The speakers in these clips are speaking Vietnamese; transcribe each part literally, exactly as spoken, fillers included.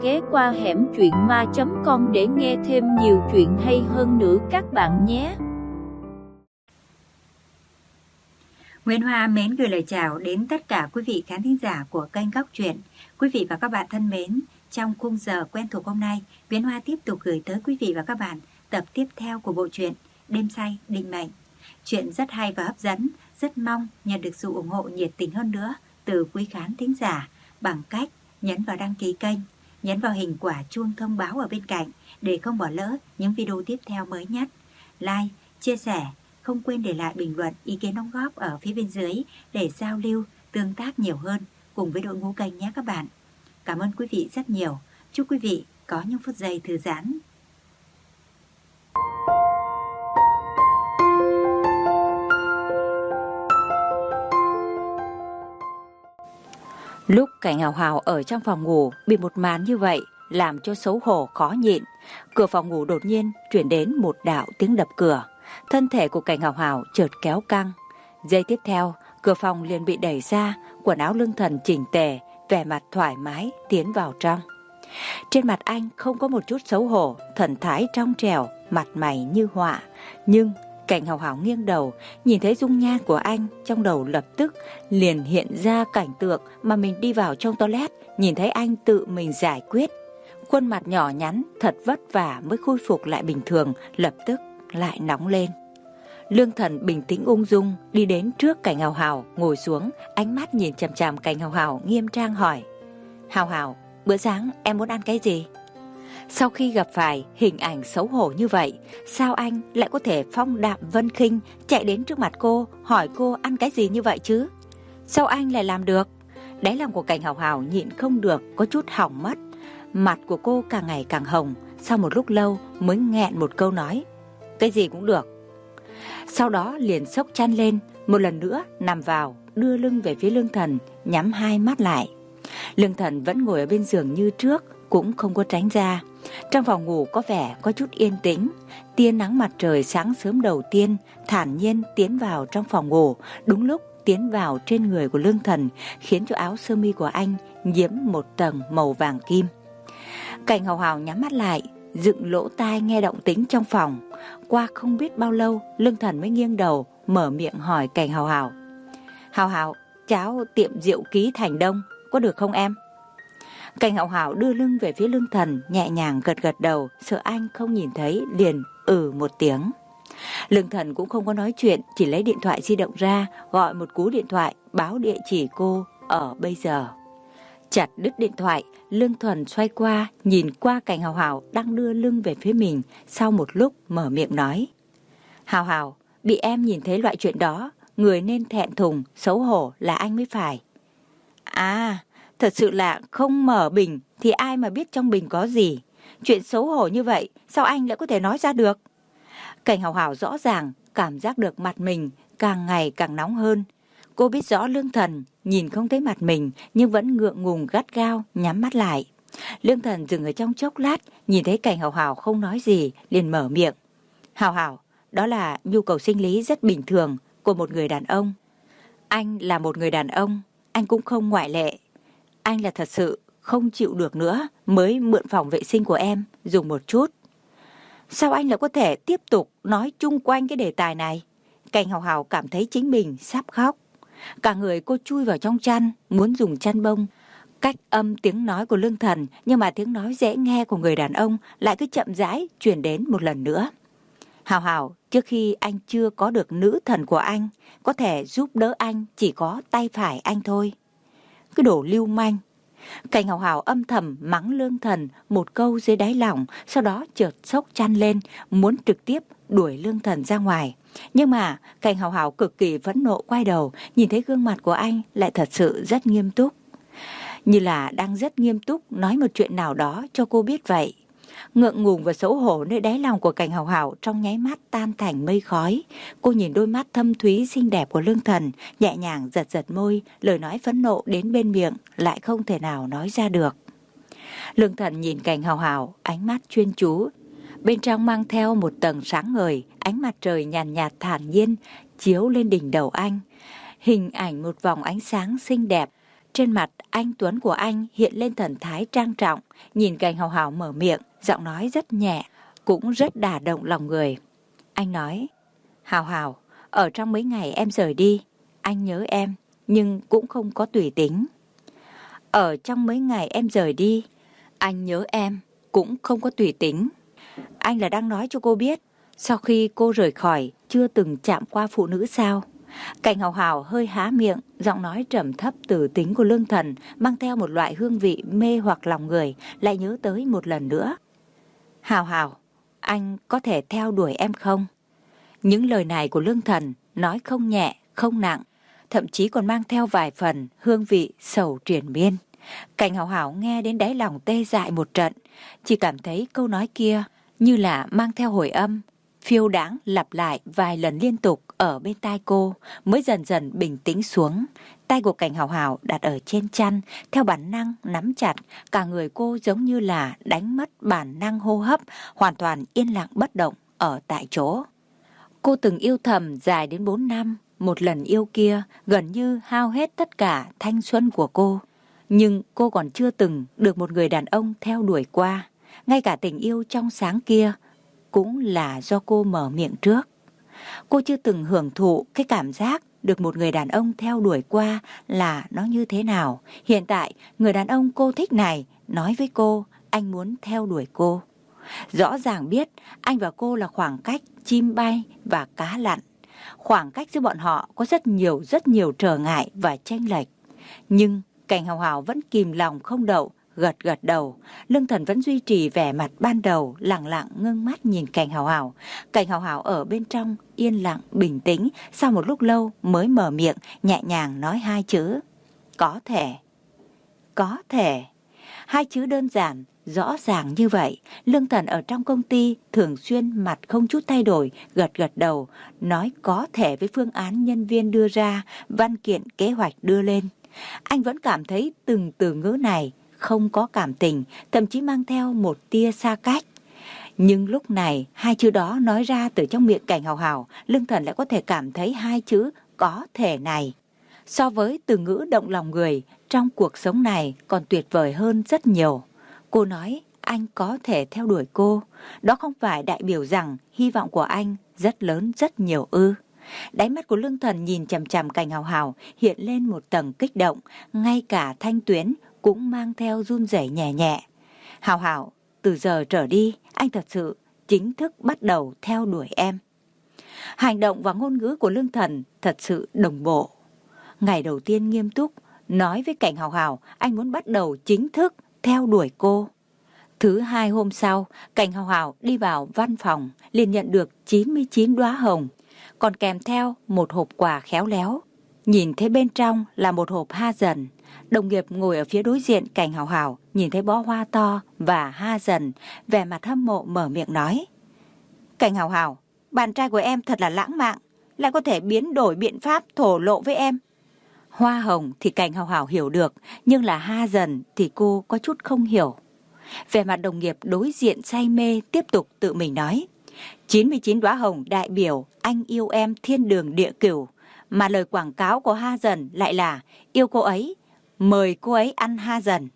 ghé qua hẻm truyện ma chấm com để nghe thêm nhiều chuyện hay hơn nữa các bạn nhé. Nguyễn Hoa mến gửi lời chào đến tất cả quý vị khán thính giả của kênh Góc Truyện. Quý vị và các bạn thân mến, trong khung giờ quen thuộc hôm nay, Nguyễn Hoa tiếp tục gửi tới quý vị và các bạn tập tiếp theo của bộ truyện Đêm Say Định Mệnh. Chuyện rất hay và hấp dẫn, rất mong nhận được sự ủng hộ nhiệt tình hơn nữa từ quý khán thính giả bằng cách nhấn vào đăng ký kênh, nhấn vào hình quả chuông thông báo ở bên cạnh để không bỏ lỡ những video tiếp theo mới nhất. Like, chia sẻ, không quên để lại bình luận ý kiến đóng góp ở phía bên dưới để giao lưu, tương tác nhiều hơn cùng với đội ngũ kênh nhé các bạn. Cảm ơn quý vị rất nhiều. Chúc quý vị có những phút giây thư giãn. Lúc Cảnh Hào Hào ở trong phòng ngủ bị một màn như vậy làm cho xấu hổ khó nhịn. Cửa phòng ngủ đột nhiên chuyển đến một đạo tiếng đập cửa. Thân thể của Cảnh Hào Hào chợt kéo căng. Giây tiếp theo, cửa phòng liền bị đẩy ra, quần áo Lương Thần chỉnh tề, vẻ mặt thoải mái tiến vào trong. Trên mặt anh không có một chút xấu hổ, thần thái trong trẻo, mặt mày như họa. Nhưng Cảnh Hào Hào nghiêng đầu, nhìn thấy dung nhan của anh, trong đầu lập tức liền hiện ra cảnh tượng mà mình đi vào trong toilet, nhìn thấy anh tự mình giải quyết. Khuôn mặt nhỏ nhắn, thật vất vả mới khôi phục lại bình thường, lập tức lại nóng lên. Lương Thần bình tĩnh ung dung đi đến trước Cảnh Hào Hào, ngồi xuống, ánh mắt nhìn chằm chằm Cảnh Hào Hào, nghiêm trang hỏi: Hào Hào, bữa sáng em muốn ăn cái gì? Sau khi gặp phải hình ảnh xấu hổ như vậy, sao anh lại có thể phong đạm vân khinh chạy đến trước mặt cô, hỏi cô ăn cái gì như vậy chứ? Sao anh lại làm được? Đáy lòng của Cảnh Hào Hào nhịn không được, có chút hỏng mất. Mặt của cô càng ngày càng hồng, sau một lúc lâu mới nghẹn một câu nói: cái gì cũng được. Sau đó liền xốc chăn lên, một lần nữa nằm vào, đưa lưng về phía Lương Thần, nhắm hai mắt lại. Lương Thần vẫn ngồi ở bên giường như trước, cũng không có tránh ra. Trong phòng ngủ có vẻ có chút yên tĩnh. Tia nắng mặt trời sáng sớm đầu tiên thản nhiên tiến vào trong phòng ngủ, đúng lúc tiến vào trên người của Lương Thần, khiến cho áo sơ mi của anh nhiễm một tầng màu vàng kim. Cảnh Hào Hào nhắm mắt lại, dựng lỗ tai nghe động tĩnh trong phòng. Qua không biết bao lâu, Lương Thần mới nghiêng đầu, mở miệng hỏi Cảnh Hào Hào: Hào Hào, cháo tiệm Diệu Ký Thành Đông có được không em? Cảnh Hào Hào đưa lưng về phía Lương Thần, nhẹ nhàng gật gật đầu, sợ anh không nhìn thấy liền ừ một tiếng. Lương Thần cũng không có nói chuyện, chỉ lấy điện thoại di động ra, gọi một cú điện thoại báo địa chỉ cô ở bây giờ. Chặt đứt điện thoại, Lương Thần xoay qua, nhìn qua Cảnh Hào Hào đang đưa lưng về phía mình, sau một lúc mở miệng nói: Hào Hào, bị em nhìn thấy loại chuyện đó, người nên thẹn thùng, xấu hổ là anh mới phải. À, thật sự là không mở bình thì ai mà biết trong bình có gì. Chuyện xấu hổ như vậy, sao anh lại có thể nói ra được? Cảnh Hào Hào rõ ràng cảm giác được mặt mình càng ngày càng nóng hơn. Cô biết rõ Lương Thần nhìn không thấy mặt mình, nhưng vẫn ngượng ngùng gắt gao nhắm mắt lại. Lương Thần dừng ở trong chốc lát, nhìn thấy Cảnh Hào Hào không nói gì, liền mở miệng: Hào Hào, đó là nhu cầu sinh lý rất bình thường của một người đàn ông. Anh là một người đàn ông, anh cũng không ngoại lệ. Anh là thật sự không chịu được nữa mới mượn phòng vệ sinh của em dùng một chút. Sao anh lại có thể tiếp tục nói chung quanh cái đề tài này? Cảnh Hào Hào cảm thấy chính mình sắp khóc. Cả người cô chui vào trong chăn, muốn dùng chăn bông cách âm tiếng nói của Lương Thần, nhưng mà tiếng nói dễ nghe của người đàn ông lại cứ chậm rãi truyền đến một lần nữa. Hào Hào, trước khi anh chưa có được nữ thần của anh, có thể giúp đỡ anh chỉ có tay phải anh thôi. Cái đồ lưu manh. Cảnh Hào Hào âm thầm mắng Lương Thần một câu dưới đáy lòng, sau đó chợt xốc chăn lên, muốn trực tiếp đuổi Lương Thần ra ngoài. Nhưng mà Cảnh Hào Hào cực kỳ phẫn nộ quay đầu, nhìn thấy gương mặt của anh lại thật sự rất nghiêm túc. Như là đang rất nghiêm túc nói một chuyện nào đó cho cô biết vậy. Ngượng ngùng và xấu hổ nơi đáy lòng của Cảnh Hào Hào trong nháy mắt tan thành mây khói. Cô nhìn đôi mắt thâm thúy xinh đẹp của Lương Thần, nhẹ nhàng giật giật môi, lời nói phẫn nộ đến bên miệng lại không thể nào nói ra được. Lương Thần nhìn Cảnh Hào Hào, ánh mắt chuyên chú, bên trong mang theo một tầng sáng ngời, ánh mặt trời nhàn nhạt, nhạt thản nhiên chiếu lên đỉnh đầu anh. Hình ảnh một vòng ánh sáng xinh đẹp Trên mặt anh tuấn của anh hiện lên thần thái trang trọng, nhìn Cảnh Hào Hào mở miệng, giọng nói rất nhẹ, cũng rất đả động lòng người. Anh nói, Hào Hào, ở trong mấy ngày em rời đi, anh nhớ em, nhưng cũng không có tùy tính. Ở trong mấy ngày em rời đi, anh nhớ em, cũng không có tùy tính. Anh là đang nói cho cô biết, sau khi cô rời khỏi, chưa từng chạm qua phụ nữ sao? Cảnh Hào Hào hơi há miệng, giọng nói trầm thấp từ tính của Lương Thần, mang theo một loại hương vị mê hoặc lòng người, lại nhớ tới một lần nữa. Hào Hào, anh có thể theo đuổi em không? Những lời này của Lương Thần nói không nhẹ, không nặng, thậm chí còn mang theo vài phần hương vị sầu triền miên. Cảnh Hào Hào nghe đến đáy lòng tê dại một trận, chỉ cảm thấy câu nói kia như là mang theo hồi âm, phiêu đãng lặp lại vài lần liên tục ở bên tai cô, mới dần dần bình tĩnh xuống. Tay của Cảnh Hào Hào đặt ở trên chăn, theo bản năng nắm chặt, cả người cô giống như là đánh mất bản năng hô hấp, hoàn toàn yên lặng bất động ở tại chỗ. Cô từng yêu thầm dài đến bốn năm, một lần yêu kia gần như hao hết tất cả thanh xuân của cô. Nhưng cô còn chưa từng được một người đàn ông theo đuổi qua. Ngay cả tình yêu trong sáng kia cũng là do cô mở miệng trước. Cô chưa từng hưởng thụ cái cảm giác được một người đàn ông theo đuổi qua là nó như thế nào. Hiện tại, người đàn ông cô thích này nói với cô anh muốn theo đuổi cô. Rõ ràng biết anh và cô là khoảng cách chim bay và cá lặn. Khoảng cách giữa bọn họ có rất nhiều rất nhiều trở ngại và chênh lệch. Nhưng Cảnh Hào Hào vẫn kìm lòng không đậu, gật gật đầu. Lương Thần vẫn duy trì vẻ mặt ban đầu, lặng lặng ngưng mắt nhìn Cảnh Hào Hào. Cảnh Hào Hào ở bên trong yên lặng bình tĩnh, sau một lúc lâu mới mở miệng nhẹ nhàng nói hai chữ: có thể. Có thể. Hai chữ đơn giản, rõ ràng như vậy. Lương Thần ở trong công ty thường xuyên mặt không chút thay đổi, gật gật đầu, nói có thể với phương án nhân viên đưa ra, văn kiện kế hoạch đưa lên. Anh vẫn cảm thấy từng từ ngữ này không có cảm tình, thậm chí mang theo một tia xa cách. Nhưng lúc này, hai chữ đó nói ra từ trong miệng Cảnh Hào Hào, Lương Thần lại có thể cảm thấy hai chữ có thể này. So với từ ngữ động lòng người, trong cuộc sống này còn tuyệt vời hơn rất nhiều. Cô nói anh có thể theo đuổi cô, đó không phải đại biểu rằng hy vọng của anh rất lớn rất nhiều ư. Đáy mắt của Lương Thần nhìn chằm chằm Cảnh Hào Hào hiện lên một tầng kích động, ngay cả thanh tuyến cũng mang theo run rẩy nhẹ nhẹ. Hào Hào, từ giờ trở đi, anh thật sự chính thức bắt đầu theo đuổi em. Hành động và ngôn ngữ của Lương Thần thật sự đồng bộ. Ngày đầu tiên nghiêm túc, nói với Cảnh Hào Hào anh muốn bắt đầu chính thức theo đuổi cô. Thứ hai hôm sau, Cảnh Hào Hào đi vào văn phòng, liền nhận được chín mươi chín đóa hồng, còn kèm theo một hộp quà khéo léo. Nhìn thấy bên trong là một hộp ha dần. Đồng nghiệp ngồi ở phía đối diện Cảnh Hào Hào nhìn thấy bó hoa to và ha dần, vẻ mặt hâm mộ mở miệng nói: Cảnh Hào Hào, bạn trai của em thật là lãng mạn, lại có thể biến đổi biện pháp thổ lộ với em. Hoa hồng thì Cảnh Hào Hào hiểu được, nhưng là ha dần thì cô có chút không hiểu. Vẻ mặt đồng nghiệp đối diện say mê tiếp tục tự mình nói: chín mươi chín đóa hồng đại biểu anh yêu em thiên đường địa cửu, mà lời quảng cáo của ha dần lại là yêu cô ấy, mời cô ấy ăn ha dần.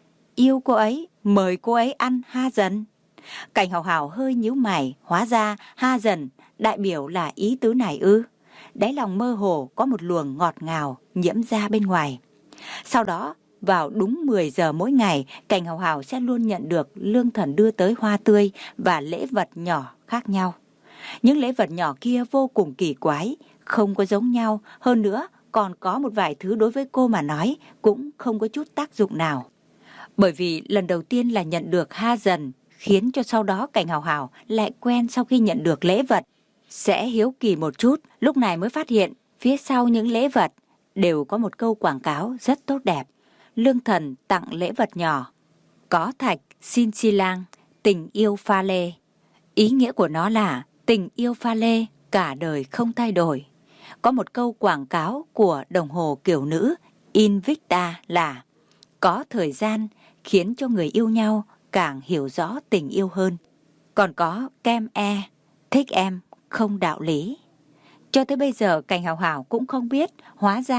Yêu cô ấy, mời cô ấy ăn ha dần. Cảnh Hào Hào hơi nhíu mày, hóa ra ha dần đại biểu là ý tứ này ư. Đáy lòng mơ hồ có một luồng ngọt ngào nhiễm ra bên ngoài. Sau đó, vào đúng mười giờ mỗi ngày, Cảnh Hào Hào sẽ luôn nhận được Lương Thần đưa tới hoa tươi và lễ vật nhỏ khác nhau. Những lễ vật nhỏ kia vô cùng kỳ quái, không có giống nhau, hơn nữa còn có một vài thứ đối với cô mà nói cũng không có chút tác dụng nào. Bởi vì lần đầu tiên là nhận được ha dần, khiến cho sau đó Cảnh Hào Hào lại quen sau khi nhận được lễ vật. Sẽ hiếu kỳ một chút, lúc này mới phát hiện phía sau những lễ vật đều có một câu quảng cáo rất tốt đẹp. Lương Thần tặng lễ vật nhỏ: có thạch xin xi lang, tình yêu pha lê. Ý nghĩa của nó là tình yêu pha lê cả đời không thay đổi. Có một câu quảng cáo của đồng hồ kiểu nữ Invicta là: có thời gian khiến cho người yêu nhau càng hiểu rõ tình yêu hơn. Còn có kem e, thích em không đạo lý. Cho tới bây giờ Cảnh Hào Hào cũng không biết, hóa ra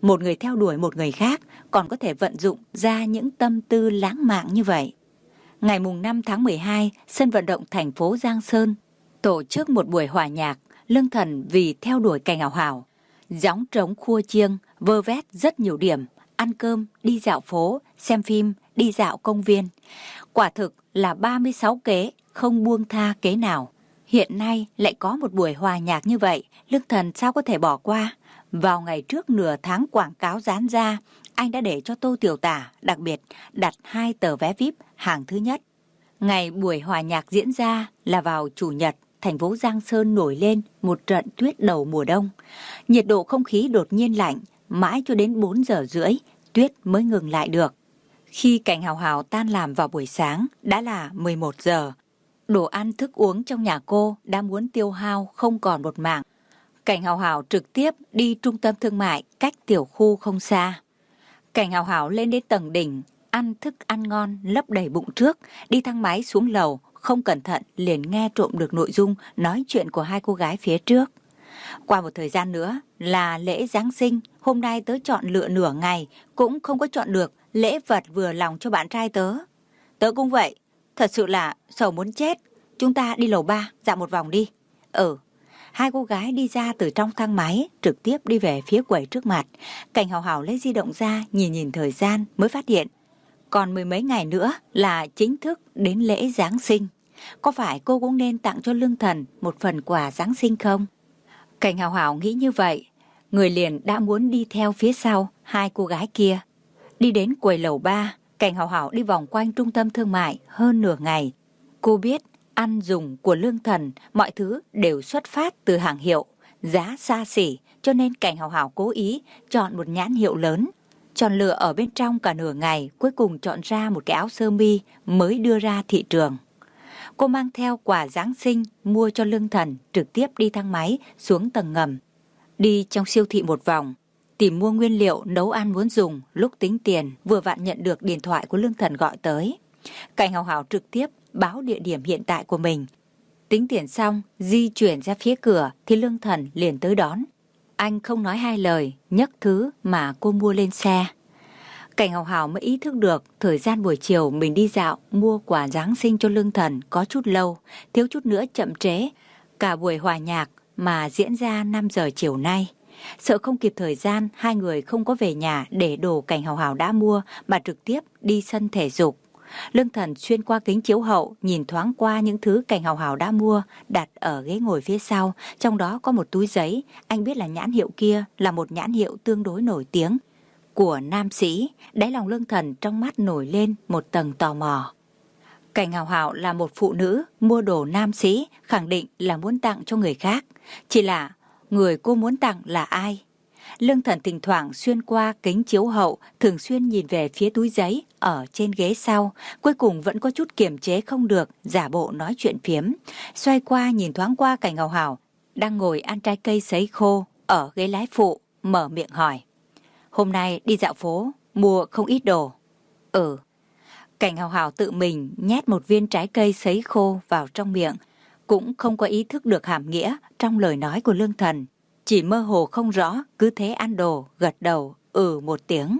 một người theo đuổi một người khác còn có thể vận dụng ra những tâm tư lãng mạn như vậy. Ngày mùng năm tháng mười hai, sân vận động thành phố Giang Sơn tổ chức một buổi hòa nhạc. Lương Thần vì theo đuổi Cảnh Hào Hào, gióng trống khua chiêng, vơ vét rất nhiều điểm, ăn cơm, đi dạo phố, xem phim, đi dạo công viên. Quả thực là ba mươi sáu kế, không buông tha kế nào. Hiện nay lại có một buổi hòa nhạc như vậy, Lương Thần sao có thể bỏ qua. Vào ngày trước nửa tháng quảng cáo dán ra, anh đã để cho Tô Tiểu Tả đặc biệt đặt hai tờ vé vi ai pi hàng thứ nhất. Ngày buổi hòa nhạc diễn ra là vào Chủ nhật. Thành phố Giang Sơn nổi lên một trận tuyết đầu mùa đông. Nhiệt độ không khí đột nhiên lạnh, mãi cho đến bốn giờ rưỡi, tuyết mới ngừng lại được. Khi Cảnh Hào Hào tan làm vào buổi sáng, đã là mười một giờ. Đồ ăn thức uống trong nhà cô đã muốn tiêu hao không còn một mảng. Cảnh Hào Hào trực tiếp đi trung tâm thương mại cách tiểu khu không xa. Cảnh Hào Hào lên đến tầng đỉnh, ăn thức ăn ngon lấp đầy bụng trước, đi thang máy xuống lầu, không cẩn thận liền nghe trộm được nội dung nói chuyện của hai cô gái phía trước. Qua một thời gian nữa là lễ Giáng sinh, hôm nay tớ chọn lựa nửa ngày cũng không có chọn được lễ vật vừa lòng cho bạn trai tớ. Tớ cũng vậy, thật sự là sầu muốn chết. Chúng ta đi lầu ba dạo một vòng đi. Ừ. Hai cô gái đi ra từ trong thang máy, trực tiếp đi về phía quầy trước mặt. Cảnh Hào Hào lấy di động ra, nhìn nhìn thời gian mới phát hiện còn mười mấy ngày nữa là chính thức đến lễ Giáng sinh. Có phải cô cũng nên tặng cho Lương Thần một phần quà Giáng sinh không? Cảnh Hào Hào nghĩ như vậy, người liền đã muốn đi theo phía sau hai cô gái kia. Đi đến quầy lầu ba, Cảnh Hào Hào đi vòng quanh trung tâm thương mại hơn nửa ngày. Cô biết ăn dùng của Lương Thần, mọi thứ đều xuất phát từ hàng hiệu, giá xa xỉ, cho nên Cảnh Hào Hào cố ý chọn một nhãn hiệu lớn. Chọn lựa ở bên trong cả nửa ngày, cuối cùng chọn ra một cái áo sơ mi mới đưa ra thị trường. Cô mang theo quà Giáng sinh mua cho Lương Thần, trực tiếp đi thang máy xuống tầng ngầm. Đi trong siêu thị một vòng, tìm mua nguyên liệu nấu ăn muốn dùng, lúc tính tiền vừa vặn nhận được điện thoại của Lương Thần gọi tới. Cảnh Hào Hào trực tiếp báo địa điểm hiện tại của mình. Tính tiền xong, di chuyển ra phía cửa thì Lương Thần liền tới đón. Anh không nói hai lời, nhấc thứ mà cô mua lên xe. Cảnh Hào Hào mới ý thức được thời gian buổi chiều mình đi dạo mua quà Giáng sinh cho Lương Thần có chút lâu, thiếu chút nữa chậm trễ. Cả buổi hòa nhạc mà diễn ra năm giờ chiều nay. Sợ không kịp thời gian, hai người không có về nhà để đồ Cảnh Hào Hào đã mua mà trực tiếp đi sân thể dục. Lương Thần xuyên qua kính chiếu hậu, nhìn thoáng qua những thứ Cảnh Hào Hào đã mua, đặt ở ghế ngồi phía sau, trong đó có một túi giấy. Anh biết là nhãn hiệu kia là một nhãn hiệu tương đối nổi tiếng của nam sĩ. Đáy lòng Lương Thần trong mắt nổi lên một tầng tò mò. Cảnh Hào Hào là một phụ nữ, mua đồ nam sĩ, khẳng định là muốn tặng cho người khác. Chỉ là người cô muốn tặng là ai? Lương Thần thỉnh thoảng xuyên qua kính chiếu hậu, thường xuyên nhìn về phía túi giấy ở trên ghế sau, cuối cùng vẫn có chút kiềm chế không được, giả bộ nói chuyện phiếm. Xoay qua nhìn thoáng qua Cảnh Hào Hào đang ngồi ăn trái cây sấy khô ở ghế lái phụ, mở miệng hỏi. Hôm nay đi dạo phố, mua không ít đồ. Ừ. Cảnh Hào Hào tự mình nhét một viên trái cây sấy khô vào trong miệng, cũng không có ý thức được hàm nghĩa trong lời nói của Lương Thần. Chỉ mơ hồ không rõ, cứ thế ăn đồ, gật đầu, ừ một tiếng.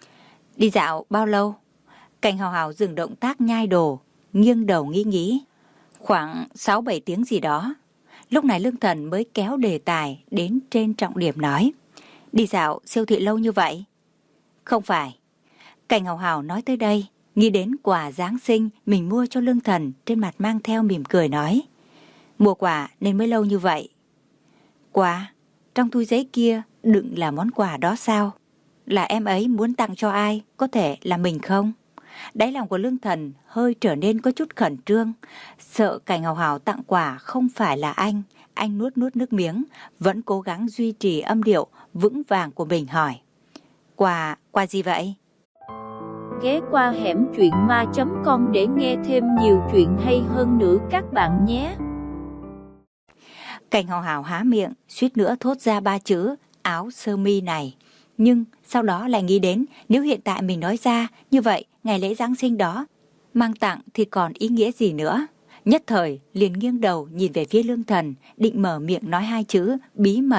Đi dạo bao lâu? Cảnh Hào Hào dừng động tác nhai đồ, nghiêng đầu nghĩ nghĩ. Khoảng sáu bảy tiếng gì đó. Lúc này Lương Thần mới kéo đề tài đến trên trọng điểm nói. Đi dạo siêu thị lâu như vậy? Không phải. Cảnh Hào Hào nói tới đây, nghĩ đến quà Giáng sinh mình mua cho Lương Thần, trên mặt mang theo mỉm cười nói. Mua quà nên mới lâu như vậy. Quà? Trong túi giấy kia đựng là món quà đó sao? Là em ấy muốn tặng cho ai? Có thể là mình không? Đáy lòng của Lương Thần hơi trở nên có chút khẩn trương. Sợ Cảnh Hào Hào tặng quà không phải là anh. Anh nuốt nuốt nước miếng, vẫn cố gắng duy trì âm điệu vững vàng của mình hỏi. Quà, quà gì vậy? Ghé qua hẻm truyện ma chấm com để nghe thêm nhiều chuyện hay hơn nữa các bạn nhé. Cảnh Hào Hào há miệng, suýt nữa thốt ra ba chữ áo sơ mi này. Nhưng sau đó lại nghĩ đến nếu hiện tại mình nói ra như vậy, ngày lễ Giáng sinh đó mang tặng thì còn ý nghĩa gì nữa. Nhất thời liền nghiêng đầu nhìn về phía Lương Thần, định mở miệng nói hai chữ bí mật,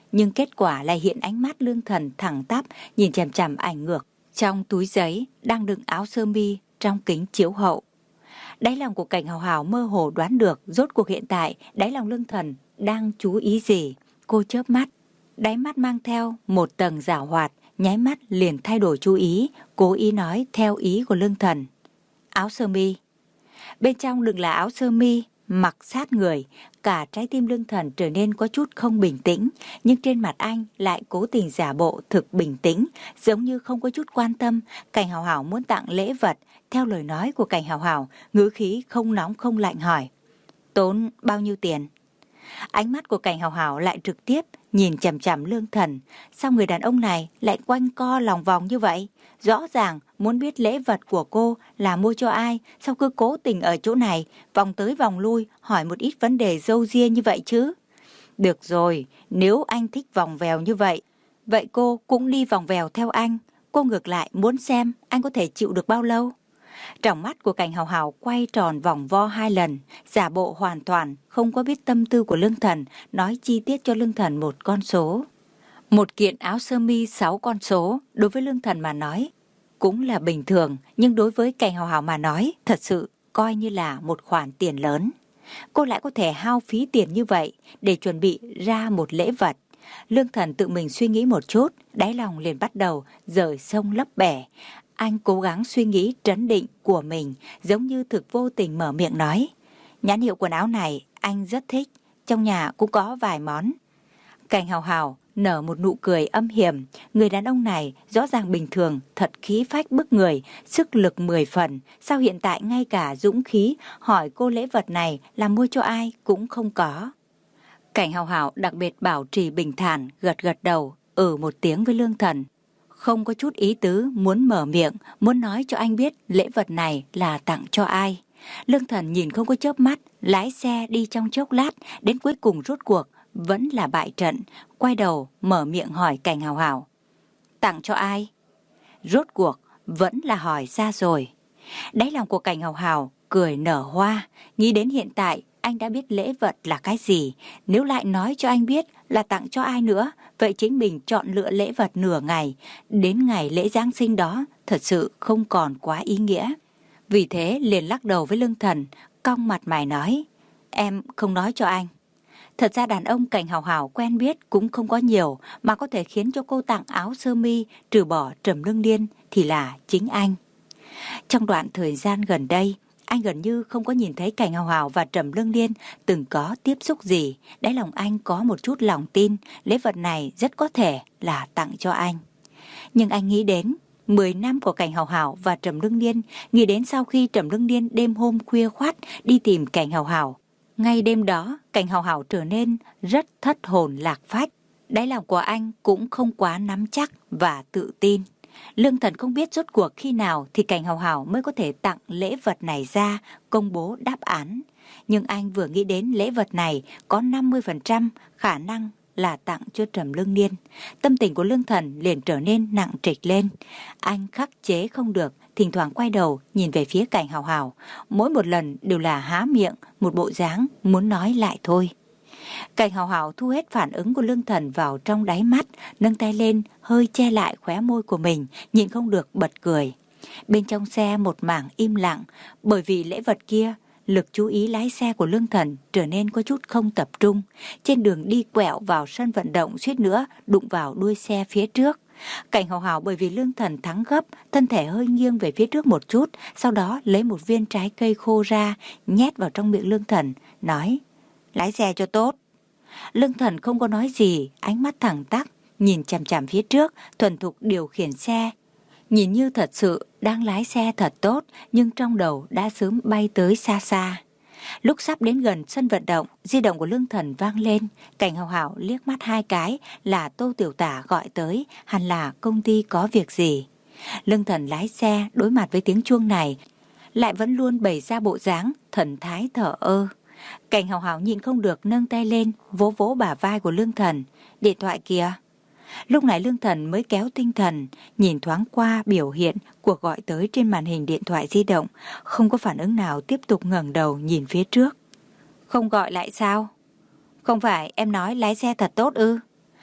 nhưng kết quả lại hiện ánh mắt Lương Thần thẳng tắp nhìn chằm chằm ảnh ngược trong túi giấy đang đựng áo sơ mi trong kính chiếu hậu. Đáy lòng của Cảnh Hào Hào mơ hồ đoán được rốt cuộc hiện tại đáy lòng Lương Thần đang chú ý gì. Cô chớp mắt, đáy mắt mang theo một tầng giảo hoạt, nháy mắt liền thay đổi chú ý, cố ý nói theo ý của Lương Thần. Áo sơ mi. Bên trong đựng là áo sơ mi mặc sát người. Cả trái tim Lương Thần trở nên có chút không bình tĩnh, nhưng trên mặt anh lại cố tình giả bộ thực bình tĩnh, giống như không có chút quan tâm. Cảnh Hào Hào muốn tặng lễ vật. Theo lời nói của Cảnh Hào Hào, ngữ khí không nóng không lạnh hỏi: tốn bao nhiêu tiền? Ánh mắt của Cảnh Hào Hào lại trực tiếp nhìn chằm chằm Lương Thần. Sao người đàn ông này lại quanh co lòng vòng như vậy? Rõ ràng muốn biết lễ vật của cô là mua cho ai, sao cứ cố tình ở chỗ này vòng tới vòng lui hỏi một ít vấn đề râu ria như vậy chứ? Được rồi, nếu anh thích vòng vèo như vậy, vậy cô cũng đi vòng vèo theo anh. Cô ngược lại muốn xem anh có thể chịu được bao lâu. Trong mắt của Cảnh Hào Hào quay tròn vòng vo hai lần, giả bộ hoàn toàn không có biết tâm tư của Lương Thần, nói chi tiết cho Lương Thần một con số. Một kiện áo sơ mi sáu con số, đối với Lương Thần mà nói cũng là bình thường, nhưng đối với Cảnh Hào Hào mà nói thật sự coi như là một khoản tiền lớn. Cô lại có thể hao phí tiền như vậy để chuẩn bị ra một lễ vật. Lương Thần tự mình suy nghĩ một chút, đáy lòng liền bắt đầu rời sông lấp bể. Anh cố gắng suy nghĩ trấn định của mình, giống như thực vô tình mở miệng nói: nhãn hiệu quần áo này anh rất thích, trong nhà cũng có vài món. Cảnh Hào Hào nở một nụ cười âm hiểm. Người đàn ông này rõ ràng bình thường thật khí phách bức người, sức lực mười phần, sao hiện tại ngay cả dũng khí hỏi cô lễ vật này là mua cho ai cũng không có. Cảnh Hào Hào đặc biệt bảo trì bình thản, gật gật đầu, ừ một tiếng với Lương Thần. Không có chút ý tứ muốn mở miệng, muốn nói cho anh biết lễ vật này là tặng cho ai. Lương Thần nhìn không có chớp mắt, lái xe đi trong chốc lát, đến cuối cùng rốt cuộc vẫn là bại trận, quay đầu mở miệng hỏi Cảnh Hào Hào: tặng cho ai? Rốt cuộc vẫn là hỏi ra rồi. Đáy lòng của Cảnh Hào Hào cười nở hoa, nghĩ đến hiện tại anh đã biết lễ vật là cái gì, nếu lại nói cho anh biết là tặng cho ai nữa, vậy chính mình chọn lựa lễ vật nửa ngày, đến ngày lễ Giáng sinh đó thật sự không còn quá ý nghĩa. Vì thế liền lắc đầu với Lương Thần, cong mặt mày nói: em không nói cho anh. Thật ra đàn ông Cảnh Hào Hào quen biết cũng không có nhiều, mà có thể khiến cho cô tặng áo sơ mi trừ bỏ Trầm Lương Điên thì là chính anh. Trong đoạn thời gian gần đây, anh gần như không có nhìn thấy Cảnh Hào Hào và Trầm Lương Điên từng có tiếp xúc gì. Đáy lòng anh có một chút lòng tin lễ vật này rất có thể là tặng cho anh. Nhưng anh nghĩ đến mười năm của Cảnh Hào Hào và Trầm Lương Điên, nghĩ đến sau khi Trầm Lương Điên đêm hôm khuya khoắt đi tìm Cảnh Hào Hào. Ngay đêm đó, Cảnh Hào Hào trở nên rất thất hồn lạc phách. Đáy lòng của anh cũng không quá nắm chắc và tự tin. Lương Thần không biết rốt cuộc khi nào thì Cảnh Hào Hào mới có thể tặng lễ vật này ra, công bố đáp án. Nhưng anh vừa nghĩ đến lễ vật này có năm mươi phần trăm khả năng là tặng cho Trầm Lương Điên, tâm tình của Lương Thần liền trở nên nặng trịch lên. Anh khắc chế không được, thỉnh thoảng quay đầu nhìn về phía Cảnh Hào Hào, mỗi một lần đều là há miệng, một bộ dáng muốn nói lại thôi. Cảnh Hào Hào thu hết phản ứng của Lương Thần vào trong đáy mắt, nâng tay lên hơi che lại khóe môi của mình, nhịn không được bật cười. Bên trong xe một mảng im lặng, bởi vì lễ vật kia, lực chú ý lái xe của Lương Thần trở nên có chút không tập trung. Trên đường đi quẹo vào sân vận động suýt nữa đụng vào đuôi xe phía trước. Cảnh Hào Hào bởi vì Lương Thần thắng gấp, thân thể hơi nghiêng về phía trước một chút, sau đó lấy một viên trái cây khô ra, nhét vào trong miệng Lương Thần, nói: lái xe cho tốt. Lương Thần không có nói gì, ánh mắt thẳng tắp, nhìn chằm chằm phía trước, thuần thục điều khiển xe. Nhìn như thật sự đang lái xe thật tốt, nhưng trong đầu đã sớm bay tới xa xa. Lúc sắp đến gần sân vận động, di động của Lương Thần vang lên. Cảnh Hào Hào liếc mắt hai cái là Tô Tiểu Tả gọi tới, hẳn là công ty có việc gì. Lương Thần lái xe đối mặt với tiếng chuông này, lại vẫn luôn bày ra bộ dáng thần thái thờ ơ. Cảnh Hào Hào nhịn không được nâng tay lên, vỗ vỗ bả vai của Lương Thần: điện thoại kìa. Lúc này Lương Thần mới kéo tinh thần, nhìn thoáng qua biểu hiện cuộc gọi tới trên màn hình điện thoại di động, không có phản ứng nào, tiếp tục ngẩng đầu nhìn phía trước. Không gọi lại sao? Không phải em nói lái xe thật tốt ư?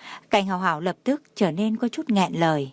Cảnh Hào Hào lập tức trở nên có chút nghẹn lời.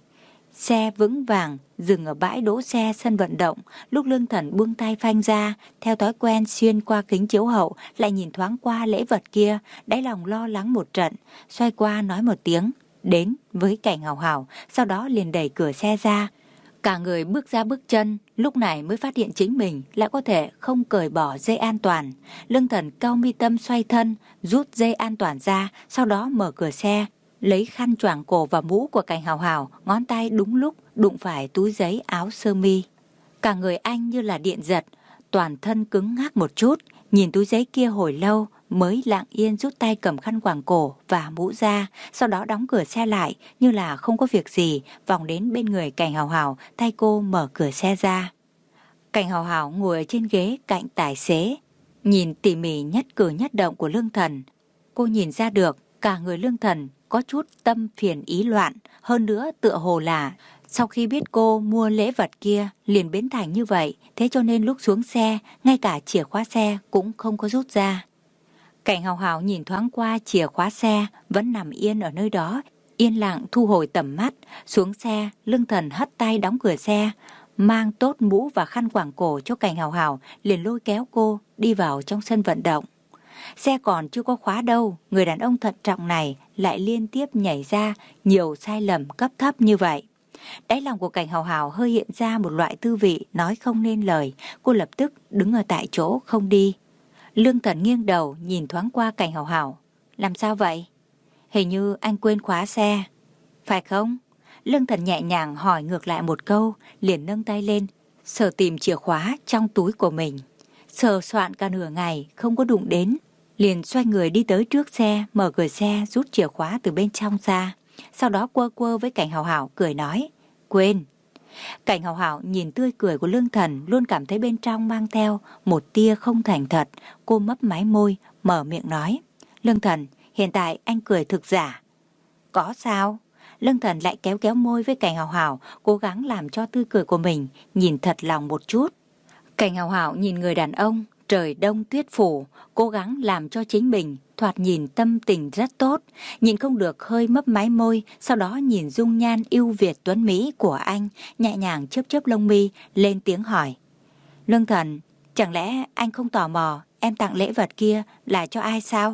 Xe vững vàng dừng ở bãi đỗ xe sân vận động. Lúc Lương Thần buông tay phanh ra, theo thói quen xuyên qua kính chiếu hậu, lại nhìn thoáng qua lễ vật kia, đáy lòng lo lắng một trận, xoay qua nói một tiếng đến với Cảnh Hào Hào, sau đó liền đẩy cửa xe ra. Cả người bước ra bước chân, lúc này mới phát hiện chính mình lại có thể không cởi bỏ dây an toàn. Lương Thần cau mi tâm xoay thân, rút dây an toàn ra, sau đó mở cửa xe, lấy khăn choàng cổ và mũ của Cảnh Hào Hào, ngón tay đúng lúc đụng phải túi giấy áo sơ mi. Cả người anh như là điện giật, toàn thân cứng ngắc một chút, nhìn túi giấy kia hồi lâu mới lặng yên rút tay cầm khăn choàng cổ và mũ ra, sau đó đóng cửa xe lại như là không có việc gì, vòng đến bên người Cảnh Hào Hào, thay cô mở cửa xe ra. Cảnh Hào Hào ngồi ở trên ghế cạnh tài xế, nhìn tỉ mỉ nhất cử nhất động của Lương Thần. Cô nhìn ra được cả người Lương Thần có chút tâm phiền ý loạn, hơn nữa tựa hồ là sau khi biết cô mua lễ vật kia liền biến thành như vậy, thế cho nên lúc xuống xe, ngay cả chìa khóa xe cũng không có rút ra. Cảnh Hào Hào nhìn thoáng qua chìa khóa xe vẫn nằm yên ở nơi đó, yên lặng thu hồi tầm mắt. Xuống xe, Lương Thần hất tay đóng cửa xe, mang tốt mũ và khăn quàng cổ cho Cảnh Hào Hào, liền lôi kéo cô đi vào trong sân vận động. Xe còn chưa có khóa đâu, người đàn ông thận trọng này lại liên tiếp nhảy ra nhiều sai lầm cấp thấp như vậy. Đáy lòng của Cảnh Hào Hào hơi hiện ra một loại tư vị nói không nên lời, cô lập tức đứng ở tại chỗ không đi. Lương Thần nghiêng đầu nhìn thoáng qua Cảnh Hào Hào. Làm sao vậy? Hình như anh quên khóa xe, phải không? Lương Thần nhẹ nhàng hỏi ngược lại một câu, liền nâng tay lên, sờ tìm chìa khóa trong túi của mình. Sờ soạn cả nửa ngày không có đụng đến, liền xoay người đi tới trước xe, mở cửa xe rút chìa khóa từ bên trong ra. Sau đó quơ quơ với Cảnh Hào Hào cười nói, quên. Cảnh Hào Hào nhìn tươi cười của Lương Thần, luôn cảm thấy bên trong mang theo một tia không thành thật. Cô mấp máy môi, mở miệng nói, Lương Thần, hiện tại anh cười thực giả. Có sao? Lương Thần lại kéo kéo môi với Cảnh Hào Hào, cố gắng làm cho tươi cười của mình nhìn thật lòng một chút. Cảnh Hào Hào nhìn người đàn ông trời đông tuyết phủ, cố gắng làm cho chính mình thoạt nhìn tâm tình rất tốt, nhìn không được hơi mấp máy môi, sau đó nhìn dung nhan ưu việt tuấn mỹ của anh, nhẹ nhàng chớp chớp lông mi, lên tiếng hỏi. Lương Thần, chẳng lẽ anh không tò mò em tặng lễ vật kia là cho ai sao?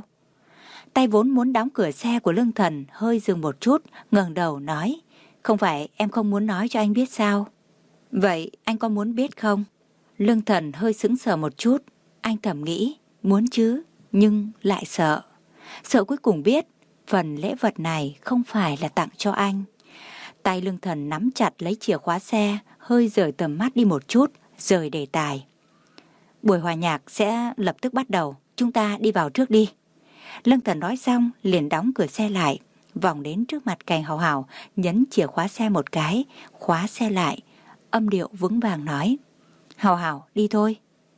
Tay vốn muốn đóng cửa xe của Lương Thần hơi dừng một chút, ngẩng đầu nói, không phải em không muốn nói cho anh biết sao? Vậy anh có muốn biết không? Lương Thần hơi sững sờ một chút, anh thầm nghĩ, muốn chứ, nhưng lại sợ. Sợ cuối cùng biết, phần lễ vật này không phải là tặng cho anh. Tay Lương Thần nắm chặt lấy chìa khóa xe, hơi rời tầm mắt đi một chút, rời đề tài. Buổi hòa nhạc sẽ lập tức bắt đầu, chúng ta đi vào trước đi. Lương Thần nói xong, liền đóng cửa xe lại, vòng đến trước mặt Cảnh Hào Hào, nhấn chìa khóa xe một cái, khóa xe lại, âm điệu vững vàng nói, Hào Hào, đi thôi.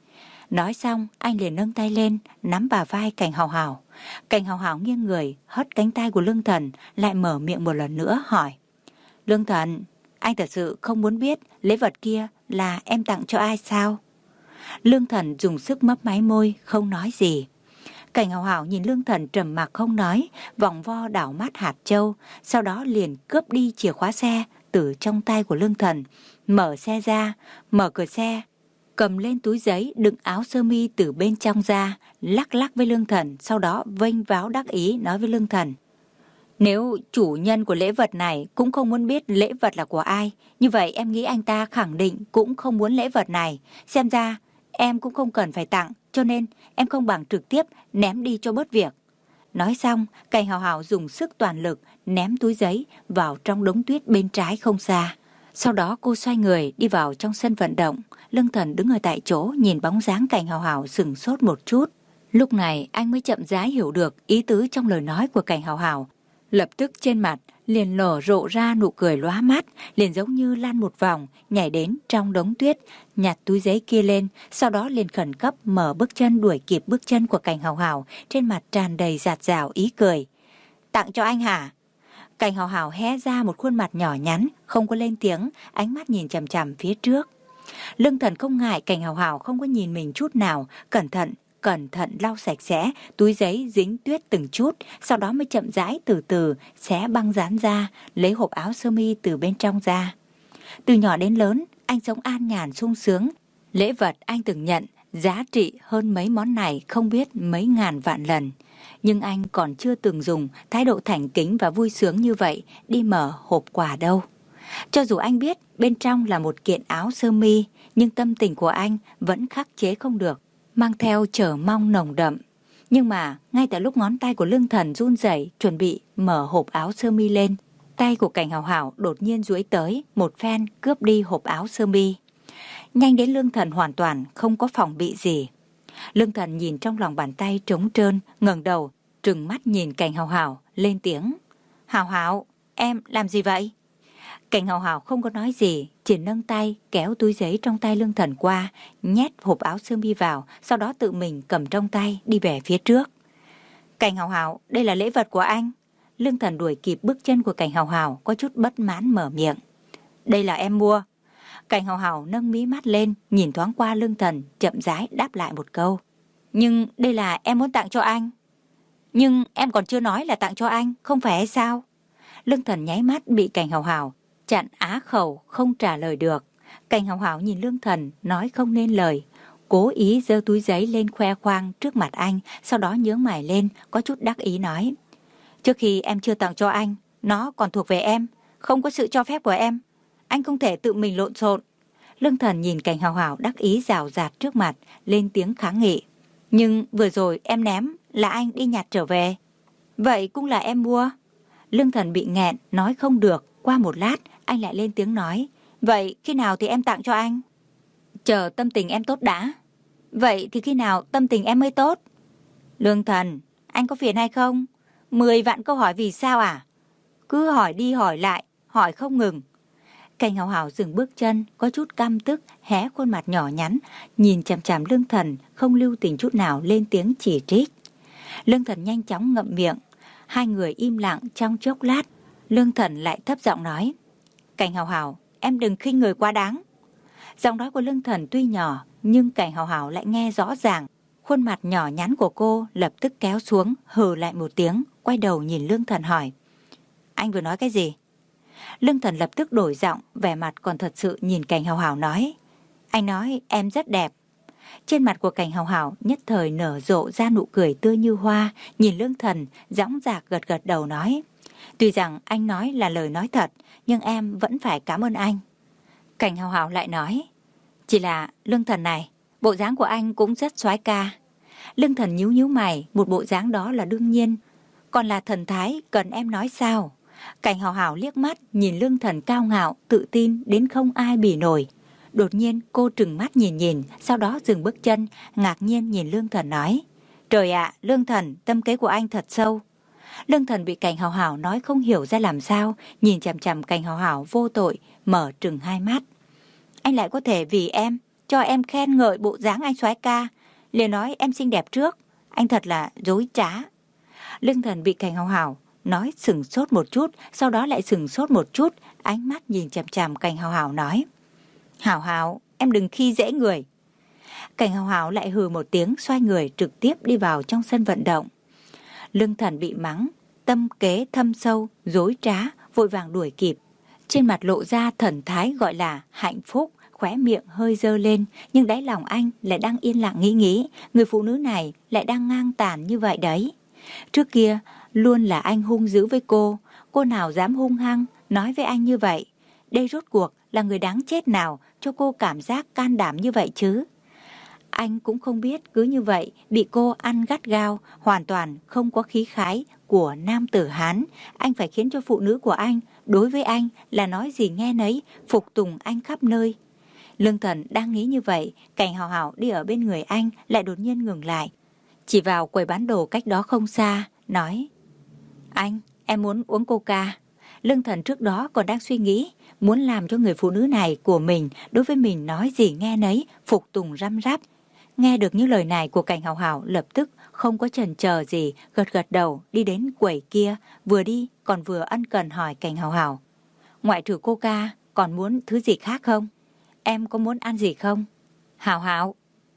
Nói xong, anh liền nâng tay lên, nắm bả vai Cảnh Hào Hào. Cảnh Hào Hào nghiêng người, hất cánh tay của Lương Thần, lại mở miệng một lần nữa hỏi. Lương Thần, anh thật sự không muốn biết lễ vật kia là em tặng cho ai sao? Lương Thần dùng sức mấp máy môi, không nói gì. Cảnh Hào Hào nhìn Lương Thần trầm mặc không nói, vòng vo đảo mắt hạt châu, sau đó liền cướp đi chìa khóa xe từ trong tay của Lương Thần, mở xe ra, mở cửa xe, cầm lên túi giấy đựng áo sơ mi từ bên trong ra, lắc lắc với Lương Thần, sau đó vênh váo đắc ý nói với Lương Thần. Nếu chủ nhân của lễ vật này cũng không muốn biết lễ vật là của ai, như vậy em nghĩ anh ta khẳng định cũng không muốn lễ vật này. Xem ra em cũng không cần phải tặng, cho nên em không bằng trực tiếp ném đi cho bớt việc. Nói xong, Cảnh Hào Hào dùng sức toàn lực ném túi giấy vào trong đống tuyết bên trái không xa. Sau đó cô xoay người đi vào trong sân vận động. Lương Thần đứng ở tại chỗ nhìn bóng dáng Cảnh Hào Hào sửng sốt một chút. Lúc này anh mới chậm rãi hiểu được ý tứ trong lời nói của Cảnh Hào Hào. Lập tức trên mặt liền nở rộ ra nụ cười lóa mắt, liền giống như lăn một vòng, nhảy đến trong đống tuyết, nhặt túi giấy kia lên, sau đó liền khẩn cấp mở bước chân đuổi kịp bước chân của Cảnh Hào Hào, trên mặt tràn đầy dạt dào ý cười. Tặng cho anh hả? Cảnh Hào Hào hé ra một khuôn mặt nhỏ nhắn, không có lên tiếng, ánh mắt nhìn chằm chằm phía trước. Lương Thần không ngại Cảnh Hào Hào không có nhìn mình chút nào, cẩn thận cẩn thận lau sạch sẽ túi giấy dính tuyết từng chút, sau đó mới chậm rãi từ từ xé băng dán ra, lấy hộp áo sơ mi từ bên trong ra. Từ nhỏ đến lớn, anh sống an nhàn sung sướng. Lễ vật anh từng nhận giá trị hơn mấy món này không biết mấy ngàn vạn lần. Nhưng anh còn chưa từng dùng thái độ thành kính và vui sướng như vậy đi mở hộp quà đâu. Cho dù anh biết bên trong là một kiện áo sơ mi, nhưng tâm tình của anh vẫn khắc chế không được, mang theo chờ mong nồng đậm. Nhưng mà ngay tại lúc ngón tay của Lương Thần run rẩy chuẩn bị mở hộp áo sơ mi lên, tay của Cảnh Hào Hào đột nhiên duỗi tới một phen cướp đi hộp áo sơ mi. Nhanh đến Lương Thần hoàn toàn không có phòng bị gì. Lương Thần nhìn trong lòng bàn tay trống trơn, ngẩng đầu, trừng mắt nhìn Cảnh Hào Hào, lên tiếng. Hào Hào, em làm gì vậy? Cảnh Hào Hào không có nói gì, chỉ nâng tay kéo túi giấy trong tay Lương Thần qua, nhét hộp áo sơ mi vào, sau đó tự mình cầm trong tay đi về phía trước. Cảnh Hào Hào, đây là lễ vật của anh. Lương Thần đuổi kịp bước chân của Cảnh Hào Hào, có chút bất mãn mở miệng. Đây là em mua. Cảnh Hào Hào nâng mí mắt lên, nhìn thoáng qua Lương Thần, chậm rãi đáp lại một câu. Nhưng đây là em muốn tặng cho anh. Nhưng em còn chưa nói là tặng cho anh, không phải hay sao? Lương Thần nháy mắt bị Cảnh Hào Hào chặn á khẩu, không trả lời được. Cảnh Hào Hào nhìn Lương Thần nói không nên lời, cố ý giơ túi giấy lên khoe khoang trước mặt anh, sau đó nhướng mày lên, có chút đắc ý nói. Trước khi em chưa tặng cho anh, nó còn thuộc về em, không có sự cho phép của em. Anh không thể tự mình lộn xộn. Lương Thần nhìn Cảnh Hào Hào đắc ý rào rạt trước mặt, lên tiếng kháng nghị. Nhưng vừa rồi em ném là anh đi nhặt trở về. Vậy cũng là em mua. Lương Thần bị nghẹn, nói không được. Qua một lát, anh lại lên tiếng nói. Vậy khi nào thì em tặng cho anh? Chờ tâm tình em tốt đã. Vậy thì khi nào tâm tình em mới tốt? Lương Thần, anh có phiền hay không? Mười vạn câu hỏi vì sao à? Cứ hỏi đi hỏi lại, hỏi không ngừng. Cảnh Hào Hào dừng bước chân, có chút căm tức, hé khuôn mặt nhỏ nhắn, nhìn chằm chằm Lương Thần, không lưu tình chút nào lên tiếng chỉ trích. Lương Thần nhanh chóng ngậm miệng. Hai người im lặng trong chốc lát. Lương Thần lại thấp giọng nói. Cảnh Hào Hào, em đừng khinh người quá đáng. Giọng nói của Lương Thần tuy nhỏ, nhưng Cảnh Hào Hào lại nghe rõ ràng. Khuôn mặt nhỏ nhắn của cô lập tức kéo xuống, hừ lại một tiếng, quay đầu nhìn Lương Thần hỏi. Anh vừa nói cái gì? Lương Thần lập tức đổi giọng, vẻ mặt còn thật sự nhìn Cảnh Hào Hào nói. Anh nói em rất đẹp. Trên mặt của Cảnh Hào Hào nhất thời nở rộ ra nụ cười tươi như hoa, nhìn Lương Thần dõng dạc gật gật đầu nói. Tuy rằng anh nói là lời nói thật, nhưng em vẫn phải cảm ơn anh. Cảnh Hào Hào lại nói. Chỉ là Lương Thần này, bộ dáng của anh cũng rất soái ca. Lương Thần nhíu nhíu mày, một bộ dáng đó là đương nhiên. Còn là thần thái, cần em nói sao? Cảnh Hào Hào liếc mắt, nhìn Lương Thần cao ngạo, tự tin đến không ai bì nổi. Đột nhiên cô trừng mắt nhìn nhìn, sau đó dừng bước chân, ngạc nhiên nhìn Lương Thần nói. Trời ạ, Lương Thần, tâm kế của anh thật sâu. Lương Thần bị Cảnh Hào Hào nói không hiểu ra làm sao, nhìn chằm chằm Cảnh Hào Hào vô tội, mở trừng hai mắt. Anh lại có thể vì em, cho em khen ngợi bộ dáng anh soái ca, liền nói em xinh đẹp trước. Anh thật là dối trá. Lương Thần bị Cảnh Hào Hào nói sừng sốt một chút, sau đó lại sừng sốt một chút, ánh mắt nhìn chằm chằm Cảnh Hào Hào nói. Hào Hào, em đừng khi dễ người. Cảnh Hào Hào lại hừ một tiếng, xoay người trực tiếp đi vào trong sân vận động. Lương Thần bị mắng, tâm kế thâm sâu, dối trá, vội vàng đuổi kịp. Trên mặt lộ ra thần thái gọi là hạnh phúc, khóe miệng hơi dơ lên, nhưng đáy lòng anh lại đang yên lặng nghĩ nghĩ, người phụ nữ này lại đang ngang tàn như vậy đấy. Trước kia, luôn là anh hung dữ với cô, cô nào dám hung hăng nói với anh như vậy. Đây rốt cuộc là người đáng chết nào cho cô cảm giác can đảm như vậy chứ? Anh cũng không biết cứ như vậy bị cô ăn gắt gao, hoàn toàn không có khí khái của nam tử Hán. Anh phải khiến cho phụ nữ của anh đối với anh là nói gì nghe nấy, phục tùng anh khắp nơi. Lương Thần đang nghĩ như vậy, Cảnh Hào Hào đi ở bên người anh lại đột nhiên ngừng lại. Chỉ vào quầy bán đồ cách đó không xa, nói. Anh, em muốn uống coca. Lương Thần trước đó còn đang suy nghĩ, muốn làm cho người phụ nữ này của mình đối với mình nói gì nghe nấy, phục tùng răm rắp. Nghe được những lời này của Cảnh Hào Hào lập tức không có chần chờ gì, gật gật đầu đi đến quầy kia, vừa đi còn vừa ân cần hỏi Cảnh Hào Hào. Ngoại trừ coca, còn muốn thứ gì khác không? Em có muốn ăn gì không? Hào Hào,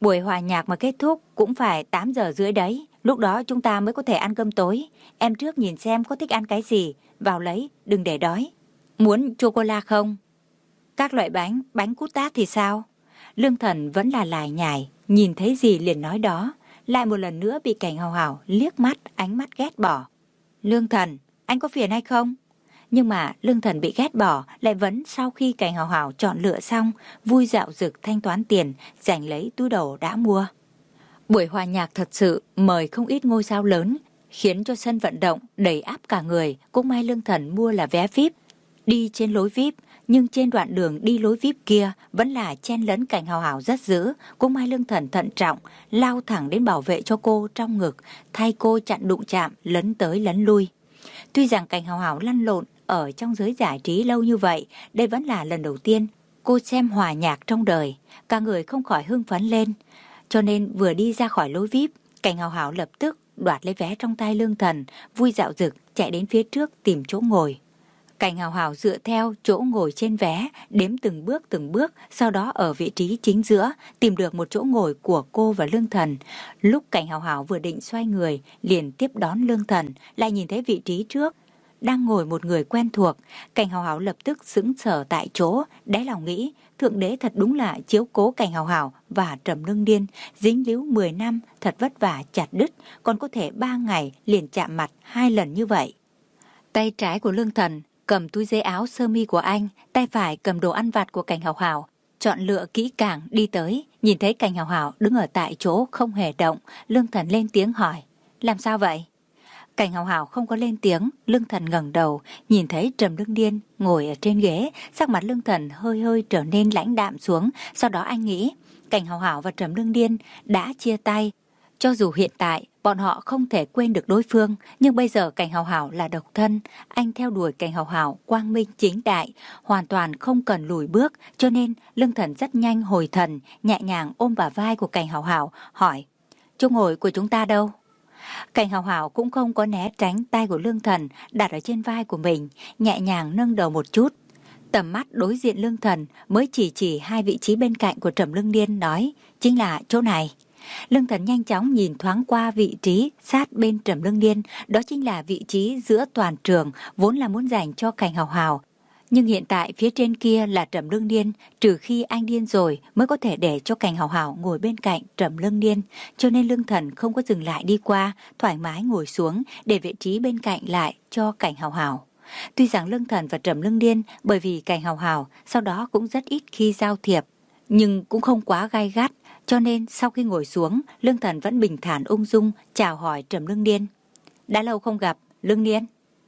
Buổi hòa nhạc mà kết thúc cũng phải tám giờ rưỡi đấy. Lúc đó chúng ta mới có thể ăn cơm tối. Em trước nhìn xem có thích ăn cái gì, vào lấy, đừng để đói. Muốn chocolate không? Các loại bánh, bánh cút tát thì sao? Lương Thần vẫn là lải nhải, nhìn thấy gì liền nói đó. Lại một lần nữa bị Cảnh Hào Hào liếc mắt, ánh mắt ghét bỏ. Lương Thần, anh có phiền hay không? Nhưng mà Lương Thần bị ghét bỏ lại vẫn sau khi Cảnh Hào Hào chọn lựa xong, vui dạo dực thanh toán tiền, giành lấy túi đồ đã mua. Buổi hòa nhạc thật sự mời không ít ngôi sao lớn, khiến cho sân vận động đầy áp cả người. Cũng may Lương Thần mua là vé vi ai pi, đi trên lối vi ai pi, nhưng trên đoạn đường đi lối vi ai pi kia vẫn là chen lấn Cảnh Hào Hào rất dữ. Cũng may Lương Thần thận trọng, lao thẳng đến bảo vệ cho cô trong ngực, thay cô chặn đụng chạm, lấn tới lấn lui. Tuy rằng Cảnh Hào Hào lăn lộn ở trong giới giải trí lâu như vậy, đây vẫn là lần đầu tiên cô xem hòa nhạc trong đời, cả người không khỏi hưng phấn lên. Cho nên vừa đi ra khỏi lối vi ai pi, Cảnh Hào Hào lập tức đoạt lấy vé trong tay Lương Thần, vui dạo dực chạy đến phía trước tìm chỗ ngồi. Cảnh Hào Hào dựa theo chỗ ngồi trên vé, đếm từng bước từng bước, sau đó ở vị trí chính giữa tìm được một chỗ ngồi của cô và Lương Thần. Lúc Cảnh Hào Hào vừa định xoay người liền tiếp đón Lương Thần, lại nhìn thấy vị trí trước đang ngồi một người quen thuộc. Cảnh Hào Hào lập tức sững sờ tại chỗ, đáy lòng nghĩ Thượng Đế thật đúng là chiếu cố Cảnh Hào Hào và Trầm Lương Điên, dính líu mười năm thật vất vả chặt đứt, còn có thể ba ngày liền chạm mặt hai lần như vậy. Tay trái của Lương Thần cầm túi giấy áo sơ mi của anh, tay phải cầm đồ ăn vặt của Cảnh Hào Hào, chọn lựa kỹ càng đi tới. Nhìn thấy Cảnh Hào Hào đứng ở tại chỗ không hề động, Lương Thần lên tiếng hỏi, làm sao vậy? Cảnh Hào Hào không có lên tiếng. Lương Thần ngẩng đầu, nhìn thấy Trầm Lương Điên ngồi ở trên ghế, sắc mặt Lương Thần hơi hơi trở nên lãnh đạm xuống. Sau đó anh nghĩ, Cảnh Hào Hào và Trầm Lương Điên đã chia tay. Cho dù hiện tại bọn họ không thể quên được đối phương, nhưng bây giờ Cảnh Hào Hào là độc thân. Anh theo đuổi Cảnh Hào Hào quang minh chính đại, hoàn toàn không cần lùi bước. Cho nên Lương Thần rất nhanh hồi thần, nhẹ nhàng ôm bả vai của Cảnh Hào Hào, hỏi, chỗ ngồi của chúng ta đâu? Cảnh Hào Hào cũng không có né tránh tay của Lương Thần đặt ở trên vai của mình, nhẹ nhàng nâng đầu một chút. Tầm mắt đối diện Lương Thần mới chỉ chỉ hai vị trí bên cạnh của Trầm Lương Điên, nói, chính là chỗ này. Lương Thần nhanh chóng nhìn thoáng qua vị trí sát bên Trầm Lương Điên, đó chính là vị trí giữa toàn trường, vốn là muốn dành cho Cảnh Hào Hào. Nhưng hiện tại phía trên kia là Trầm Lương Điên, trừ khi anh điên rồi mới có thể để cho Cảnh Hào Hào ngồi bên cạnh Trầm Lương Điên. Cho nên Lương Thần không có dừng lại đi qua, thoải mái ngồi xuống để vị trí bên cạnh lại cho Cảnh Hào Hào. Tuy rằng Lương Thần và Trầm Lương Điên bởi vì Cảnh Hào Hào sau đó cũng rất ít khi giao thiệp, nhưng cũng không quá gai gắt. Cho nên sau khi ngồi xuống, Lương Thần vẫn bình thản ung dung chào hỏi Trầm Lương Điên. Đã lâu không gặp, Lương Điên.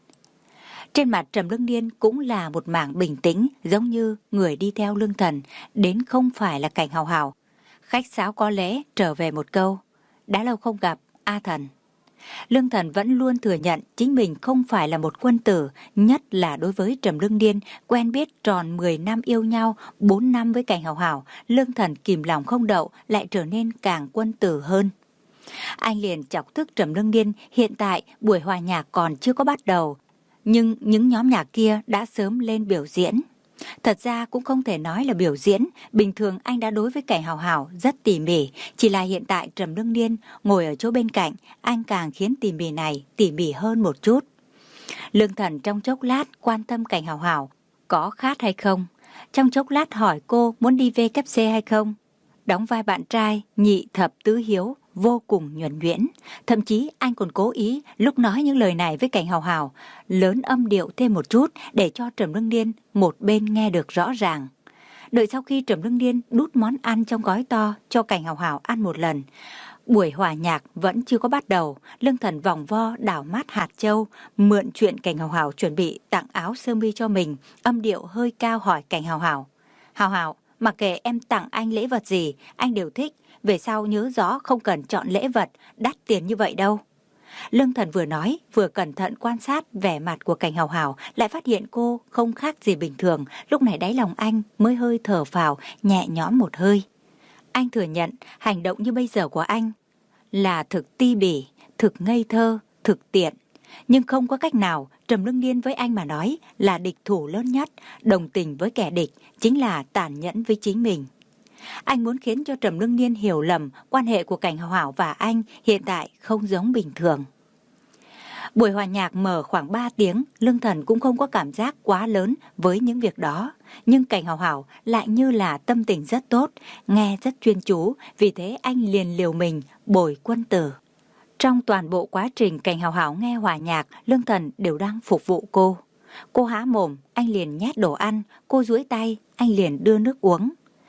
Trên mặt Trầm Lương Điên cũng là một mảng bình tĩnh, giống như người đi theo Lương Thần đến không phải là Cảnh Hào Hào. Khách sáo có lẽ trở về một câu, đã lâu không gặp, A Thần. Lương Thần vẫn luôn thừa nhận chính mình không phải là một quân tử, nhất là đối với Trầm Lương Điên, quen biết tròn mười năm yêu nhau, bốn năm với Cảnh Hào Hào, Lương Thần kìm lòng không đậu lại trở nên càng quân tử hơn. Anh liền chọc thức Trầm Lương Điên, hiện tại buổi hòa nhạc còn chưa có bắt đầu, nhưng những nhóm nhạc kia đã sớm lên biểu diễn. Thật ra cũng không thể nói là biểu diễn, bình thường anh đã đối với Cảnh Hào Hào rất tỉ mỉ, chỉ là hiện tại Trầm Lương Điên ngồi ở chỗ bên cạnh, anh càng khiến tỉ mỉ này tỉ mỉ hơn một chút. Lương Thần trong chốc lát quan tâm Cảnh Hào Hào có khát hay không, trong chốc lát hỏi cô muốn đi vê kép xê hay không. Đóng vai bạn trai nhị thập tứ hiếu vô cùng nhuần nhuyễn, thậm chí anh còn cố ý lúc nói những lời này với Cảnh Hào Hào lớn âm điệu thêm một chút để cho Trầm Lương Điên một bên nghe được rõ ràng. Đợi sau khi Trầm Lương Điên đút món ăn trong gói to cho Cảnh Hào Hào ăn một lần, buổi hòa nhạc vẫn chưa có bắt đầu. Lương Thần vòng vo đảo mắt hạt châu, mượn chuyện Cảnh Hào Hào chuẩn bị tặng áo sơ mi cho mình, âm điệu hơi cao hỏi Cảnh Hào Hào, Hào Hào, mặc kệ em tặng anh lễ vật gì, anh đều thích. Về sau nhớ rõ không cần chọn lễ vật đắt tiền như vậy đâu. Lương Thần vừa nói vừa cẩn thận quan sát vẻ mặt của Cảnh Hào Hào, lại phát hiện cô không khác gì bình thường. Lúc này đáy lòng anh mới hơi thở phào nhẹ nhõm một hơi. Anh thừa nhận hành động như bây giờ của anh là thực ti bỉ, thực ngây thơ, thực tiện. Nhưng không có cách nào, Trầm Lương Điên với anh mà nói là địch thủ lớn nhất, đồng tình với kẻ địch chính là tàn nhẫn với chính mình. Anh muốn khiến cho Trầm Lương Niên hiểu lầm quan hệ của Cảnh Hào Hảo và anh hiện tại không giống bình thường. Buổi hòa nhạc mở khoảng ba tiếng, Lương Thần cũng không có cảm giác quá lớn với những việc đó. Nhưng Cảnh Hào Hảo lại như là tâm tình rất tốt, nghe rất chuyên chú, vì thế anh liền liều mình bồi quân tử. Trong toàn bộ quá trình Cảnh Hào Hảo nghe hòa nhạc, Lương Thần đều đang phục vụ cô. Cô há mồm, anh liền nhét đồ ăn, cô duỗi tay, anh liền đưa nước uống.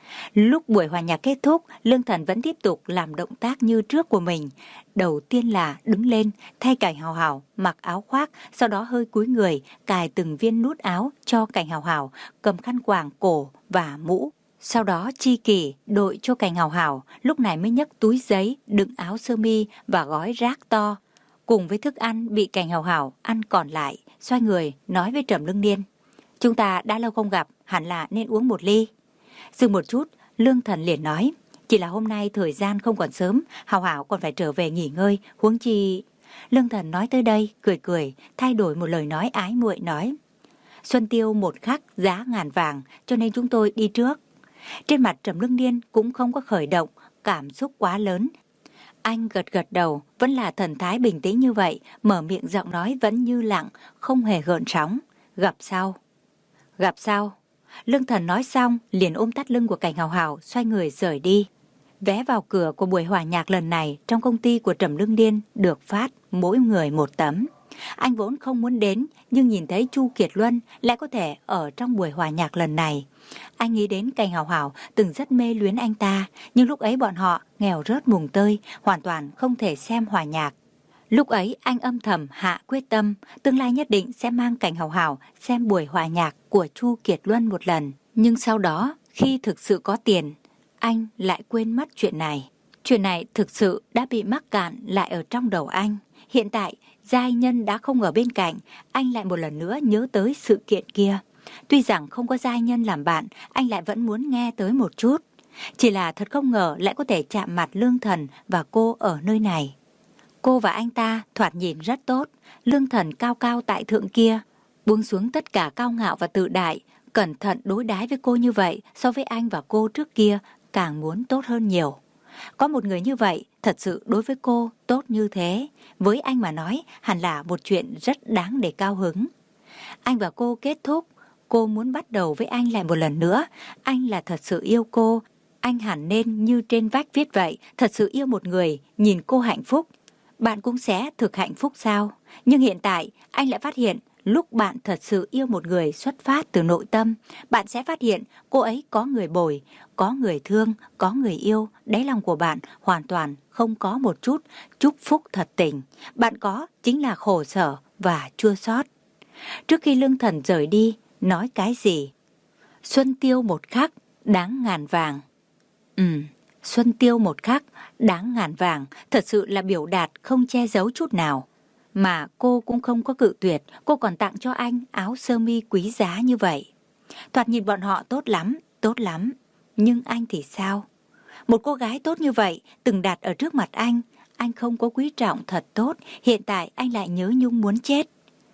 Lúc buổi hòa nhạc kết thúc, Lương Thần vẫn tiếp tục làm động tác như trước của mình. Đầu tiên là đứng lên, thay Cảnh Hào Hảo mặc áo khoác, sau đó hơi cúi người, cài từng viên nút áo cho Cảnh Hào Hảo, cầm khăn quàng cổ và mũ. Sau đó chi kỷ đội cho Cảnh Hào Hảo, lúc này mới nhấc túi giấy, đựng áo sơ mi và gói rác to. Cùng với thức ăn bị Cảnh Hào Hảo ăn còn lại, xoay người nói với Trầm Lương Niên: chúng ta đã lâu không gặp, hẳn là nên uống một ly. Dừng một chút, Lương Thần liền nói: chỉ là hôm nay thời gian không còn sớm, Hào Hảo còn phải trở về nghỉ ngơi, huống chi... Lương Thần nói tới đây, cười cười, thay đổi một lời nói ái muội nói: xuân tiêu một khắc giá ngàn vàng, cho nên chúng tôi đi trước. Trên mặt Trầm Lương Niên cũng không có khởi động cảm xúc quá lớn. Anh gật gật đầu, vẫn là thần thái bình tĩnh như vậy, mở miệng giọng nói vẫn như lặng, không hề gợn sóng. Gặp sau. Gặp sau. Lương Thần nói xong, liền ôm thắt lưng của Cảnh Hào Hảo, xoay người rời đi. Vé vào cửa của buổi hòa nhạc lần này trong công ty của Trầm Lương Niên được phát mỗi người một tấm. Anh vốn không muốn đến, nhưng nhìn thấy Chu Kiệt Luân lại có thể ở trong buổi hòa nhạc lần này. Anh nghĩ đến Cảnh Hào Hảo từng rất mê luyến anh ta, nhưng lúc ấy bọn họ nghèo rớt mùng tơi, hoàn toàn không thể xem hòa nhạc. Lúc ấy anh âm thầm hạ quyết tâm, tương lai nhất định sẽ mang Cảnh Hào Hảo xem buổi hòa nhạc của Chu Kiệt Luân một lần. Nhưng sau đó, khi thực sự có tiền, anh lại quên mất chuyện này. Chuyện này thực sự đã bị mắc cạn lại ở trong đầu anh. Hiện tại, giai nhân đã không ở bên cạnh, anh lại một lần nữa nhớ tới sự kiện kia. Tuy rằng không có giai nhân làm bạn, anh lại vẫn muốn nghe tới một chút. Chỉ là thật không ngờ lại có thể chạm mặt Lương Thần và cô ở nơi này. Cô và anh ta thoạt nhìn rất tốt, Lương Thần cao cao tại thượng kia, buông xuống tất cả cao ngạo và tự đại, cẩn thận đối đãi với cô như vậy, so với anh và cô trước kia càng muốn tốt hơn nhiều. Có một người như vậy, thật sự đối với cô tốt như thế, với anh mà nói hẳn là một chuyện rất đáng để cao hứng. Anh và cô kết thúc, cô muốn bắt đầu với anh lại một lần nữa, anh là thật sự yêu cô, anh hẳn nên như trên vách viết vậy, thật sự yêu một người, nhìn cô hạnh phúc. Bạn cũng sẽ thực hạnh phúc sao? Nhưng hiện tại, anh lại phát hiện, lúc bạn thật sự yêu một người xuất phát từ nội tâm, bạn sẽ phát hiện cô ấy có người bồi, có người thương, có người yêu, đáy lòng của bạn hoàn toàn không có một chút chúc phúc thật tình. Bạn có chính là khổ sở và chua xót. Trước khi Lương Thần rời đi, nói cái gì? Xuân tiêu một khắc, đáng ngàn vàng. Ừm, xuân tiêu một khắc, đáng ngàn vàng, thật sự là biểu đạt không che giấu chút nào. Mà cô cũng không có cự tuyệt, cô còn tặng cho anh áo sơ mi quý giá như vậy. Thoạt nhìn bọn họ tốt lắm, tốt lắm. Nhưng anh thì sao? Một cô gái tốt như vậy, từng đặt ở trước mặt anh, anh không có quý trọng thật tốt, hiện tại anh lại nhớ nhung muốn chết.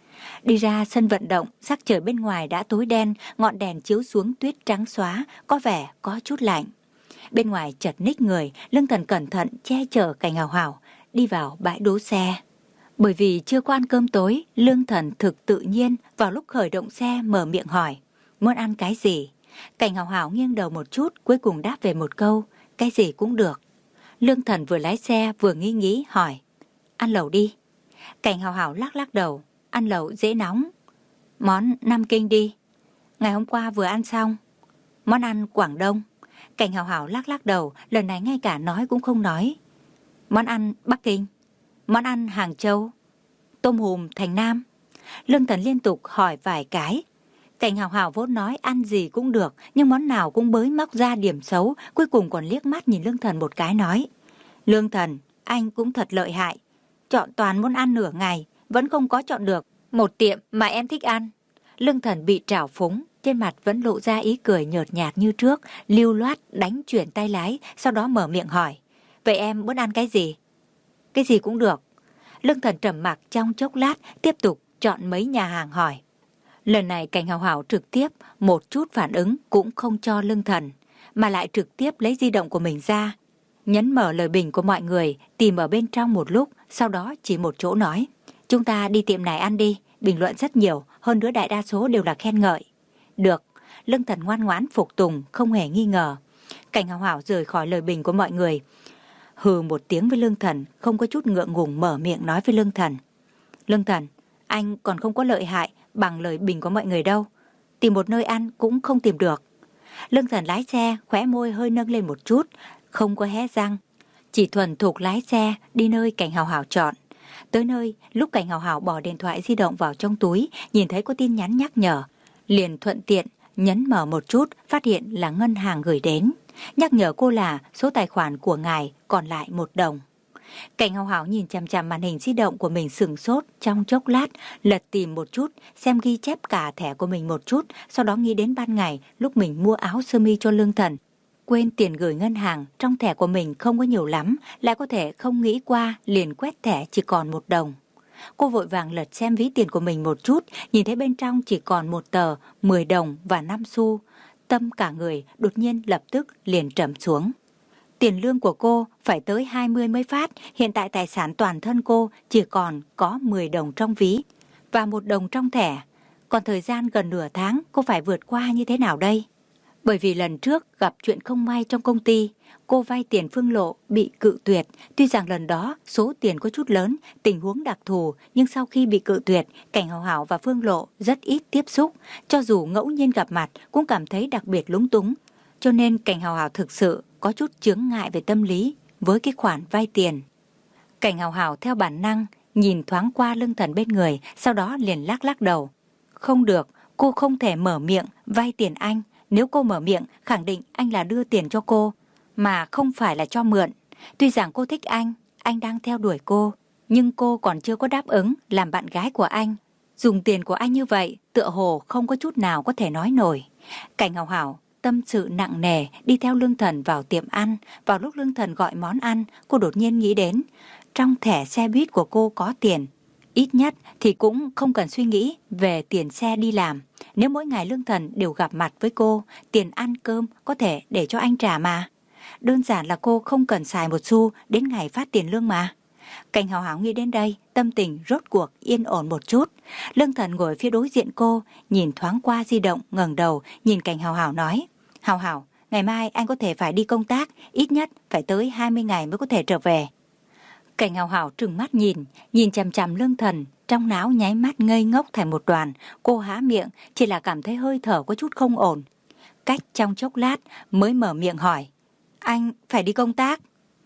Đi ra sân vận động, sắc trời bên ngoài đã tối đen, ngọn đèn chiếu xuống tuyết trắng xóa, có vẻ có chút lạnh. Bên ngoài chật ních người, Lương Thần cẩn thận che chở Cảnh Hào Hảo, đi vào bãi đỗ xe. Bởi vì chưa có ăn cơm tối, Lương Thần thực tự nhiên vào lúc khởi động xe mở miệng hỏi, muốn ăn cái gì? Cảnh Hào Hảo nghiêng đầu một chút, cuối cùng đáp về một câu, cái gì cũng được. Lương Thần vừa lái xe vừa nghĩ nghĩ hỏi, ăn lẩu đi. Cảnh Hào Hảo lắc lắc đầu, ăn lẩu dễ nóng. Món Nam Kinh đi. Ngày hôm qua vừa ăn xong. Món ăn Quảng Đông. Cảnh Hào Hảo lắc lắc đầu, lần này ngay cả nói cũng không nói. Món ăn Bắc Kinh. Món ăn Hàng Châu. Tôm hùm Thành Nam. Lương Thần liên tục hỏi vài cái. Cảnh Hào Hảo vốn nói ăn gì cũng được, nhưng món nào cũng bới móc ra điểm xấu, cuối cùng còn liếc mắt nhìn Lương Thần một cái nói, Lương Thần, anh cũng thật lợi hại, chọn toàn món ăn nửa ngày, vẫn không có chọn được một tiệm mà em thích ăn. Lương Thần bị trào phúng, trên mặt vẫn lộ ra ý cười nhợt nhạt như trước, lưu loát đánh chuyển tay lái, sau đó mở miệng hỏi, vậy em muốn ăn cái gì? Cái gì cũng được. Lương Thần trầm mặc trong chốc lát, tiếp tục chọn mấy nhà hàng hỏi. Lần này Cảnh Hào Hảo trực tiếp một chút phản ứng cũng không cho Lương Thần. mà lại trực tiếp lấy di động của mình ra, nhấn mở lời bình của mọi người, tìm ở bên trong một lúc, sau đó chỉ một chỗ nói: chúng ta đi tiệm này ăn đi, bình luận rất nhiều, hơn nữa đại đa số đều là khen ngợi. Được, Lương Thần ngoan ngoãn phục tùng, không hề nghi ngờ. Cảnh Hào Hào rời khỏi lời bình của mọi người, hừ một tiếng với Lương Thần, không có chút ngượng ngùng mở miệng nói với Lương Thần: Lương Thần, anh còn không có lợi hại bằng lời bình của mọi người đâu, tìm một nơi ăn cũng không tìm được. Lương Thần lái xe, khóe môi hơi nâng lên một chút, không có hé răng, chỉ thuần thục lái xe đi nơi Cảnh Hào Hào chọn. Tới nơi, lúc Cảnh Hào Hào bỏ điện thoại di động vào trong túi, nhìn thấy có tin nhắn nhắc nhở, liền thuận tiện nhấn mở một chút, phát hiện là ngân hàng gửi đến, nhắc nhở cô là số tài khoản của ngài còn lại một đồng. Cảnh Hào Hào nhìn chằm chằm màn hình di động của mình sừng sốt trong chốc lát, lật tìm một chút, xem ghi chép cả thẻ của mình một chút, sau đó nghĩ đến ban ngày lúc mình mua áo sơ mi cho Lương Thần, quên tiền gửi ngân hàng, trong thẻ của mình không có nhiều lắm, lại có thể không nghĩ qua, liền quét thẻ chỉ còn một đồng. Cô vội vàng lật xem ví tiền của mình một chút, nhìn thấy bên trong chỉ còn một tờ mười đồng và năm xu. Tâm cả người đột nhiên lập tức liền trầm xuống. Tiền lương của cô phải tới hai mươi mới phát, hiện tại tài sản toàn thân cô chỉ còn có mười đồng trong ví và một đồng trong thẻ. Còn thời gian gần nửa tháng cô phải vượt qua như thế nào đây? Bởi vì lần trước gặp chuyện không may trong công ty, cô vay tiền Phương Lộ bị cự tuyệt. Tuy rằng lần đó số tiền có chút lớn, tình huống đặc thù, nhưng sau khi bị cự tuyệt, Cảnh Hào Hào và Phương Lộ rất ít tiếp xúc. Cho dù ngẫu nhiên gặp mặt cũng cảm thấy đặc biệt lúng túng. Cho nên Cảnh Hào Hào thực sự có chút chướng ngại về tâm lý với cái khoản vay tiền. Cảnh Hào Hào theo bản năng nhìn thoáng qua Lương Thần bên người, sau đó liền lắc lắc đầu. Không được, cô không thể mở miệng vay tiền anh. Nếu cô mở miệng, khẳng định anh là đưa tiền cho cô, mà không phải là cho mượn. Tuy rằng cô thích anh, anh đang theo đuổi cô, nhưng cô còn chưa có đáp ứng làm bạn gái của anh. Dùng tiền của anh như vậy, tựa hồ không có chút nào có thể nói nổi. Cảnh Hào Hào tâm sự nặng nề đi theo Lương Thần vào tiệm ăn. Vào lúc Lương Thần gọi món ăn, cô đột nhiên nghĩ đến, trong thẻ xe buýt của cô có tiền. Ít nhất thì cũng không cần suy nghĩ về tiền xe đi làm. Nếu mỗi ngày Lương Thần đều gặp mặt với cô, tiền ăn cơm có thể để cho anh trả mà. Đơn giản là cô không cần xài một xu đến ngày phát tiền lương mà. Cảnh Hào Hào nghĩ đến đây, tâm tình rốt cuộc yên ổn một chút. Lương Thần ngồi phía đối diện cô, nhìn thoáng qua di động, ngẩng đầu nhìn Cảnh Hào Hào nói: Hào Hào, ngày mai anh có thể phải đi công tác, ít nhất phải tới hai mươi ngày mới có thể trở về. Cảnh Hào Hào trừng mắt nhìn, nhìn chằm chằm Lương Thần, trong não nháy mắt ngây ngốc thành một đoàn. Cô há miệng, chỉ là cảm thấy hơi thở có chút không ổn. Cách trong chốc lát mới mở miệng hỏi: Anh phải đi công tác?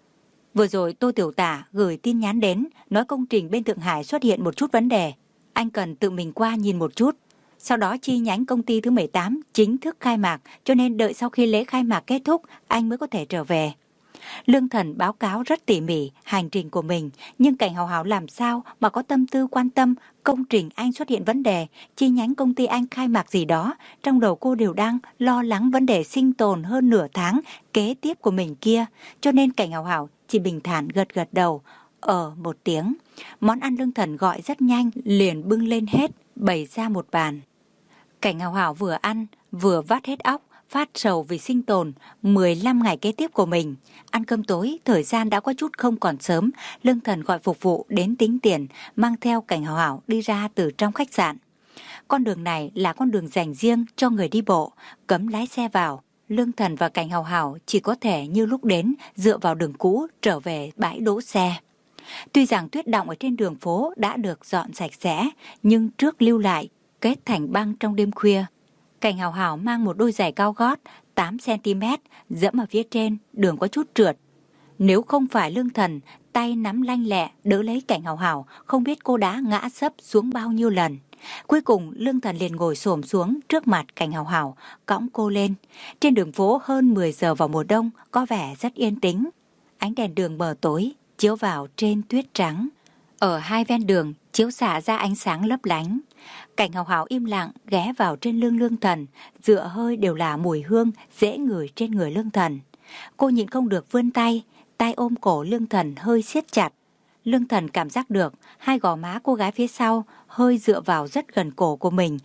Vừa rồi Tô Tiểu Tả gửi tin nhắn đến, nói công trình bên Thượng Hải xuất hiện một chút vấn đề. Anh cần tự mình qua nhìn một chút. Sau đó chi nhánh công ty thứ mười tám chính thức khai mạc, cho nên đợi sau khi lễ khai mạc kết thúc, anh mới có thể trở về. Lương Thần báo cáo rất tỉ mỉ hành trình của mình, nhưng Cảnh Hào Hào làm sao mà có tâm tư quan tâm công trình anh xuất hiện vấn đề, chi nhánh công ty anh khai mạc gì đó. Trong đầu cô đều đang lo lắng vấn đề sinh tồn hơn nửa tháng kế tiếp của mình kia, cho nên Cảnh Hào Hào chỉ bình thản gật gật đầu, ờ một tiếng. Món ăn Lương Thần gọi rất nhanh, liền bưng lên hết, bày ra một bàn. Cảnh Hào Hào vừa ăn, vừa vắt hết óc, phát sầu vì sinh tồn mười lăm ngày kế tiếp của mình. Ăn cơm tối, thời gian đã có chút không còn sớm. Lương Thần gọi phục vụ đến tính tiền, mang theo Cảnh Hào Hào đi ra từ trong khách sạn. Con đường này là con đường dành riêng cho người đi bộ, cấm lái xe vào. Lương Thần và Cảnh Hào Hào chỉ có thể như lúc đến, dựa vào đường cũ trở về bãi đỗ xe. Tuy rằng tuyết đọng ở trên đường phố đã được dọn sạch sẽ, nhưng trước lưu lại, kết thành băng trong đêm khuya. Cảnh Hào Hào mang một đôi giày cao gót tám xăng ti mét, dẫm ở phía trên, đường có chút trượt. Nếu không phải Lương Thần tay nắm lanh lẹ đỡ lấy Cảnh Hào Hào, không biết cô đã ngã sấp xuống bao nhiêu lần. Cuối cùng Lương Thần liền ngồi xổm xuống trước mặt Cảnh Hào Hào, cõng cô lên. Trên đường phố hơn mười giờ vào mùa đông có vẻ rất yên tĩnh. Ánh đèn đường mờ tối chiếu vào trên tuyết trắng. Ở hai ven đường chiếu xạ ra ánh sáng lấp lánh. Cảnh Hào Hào im lặng ghé vào trên lưng Lương Thần, dựa hơi đều là mùi hương dễ ngửi trên người Lương Thần. Cô nhịn không được vươn tay, tay ôm cổ Lương Thần hơi siết chặt. Lương Thần cảm giác được hai gò má cô gái phía sau hơi dựa vào rất gần cổ của mình.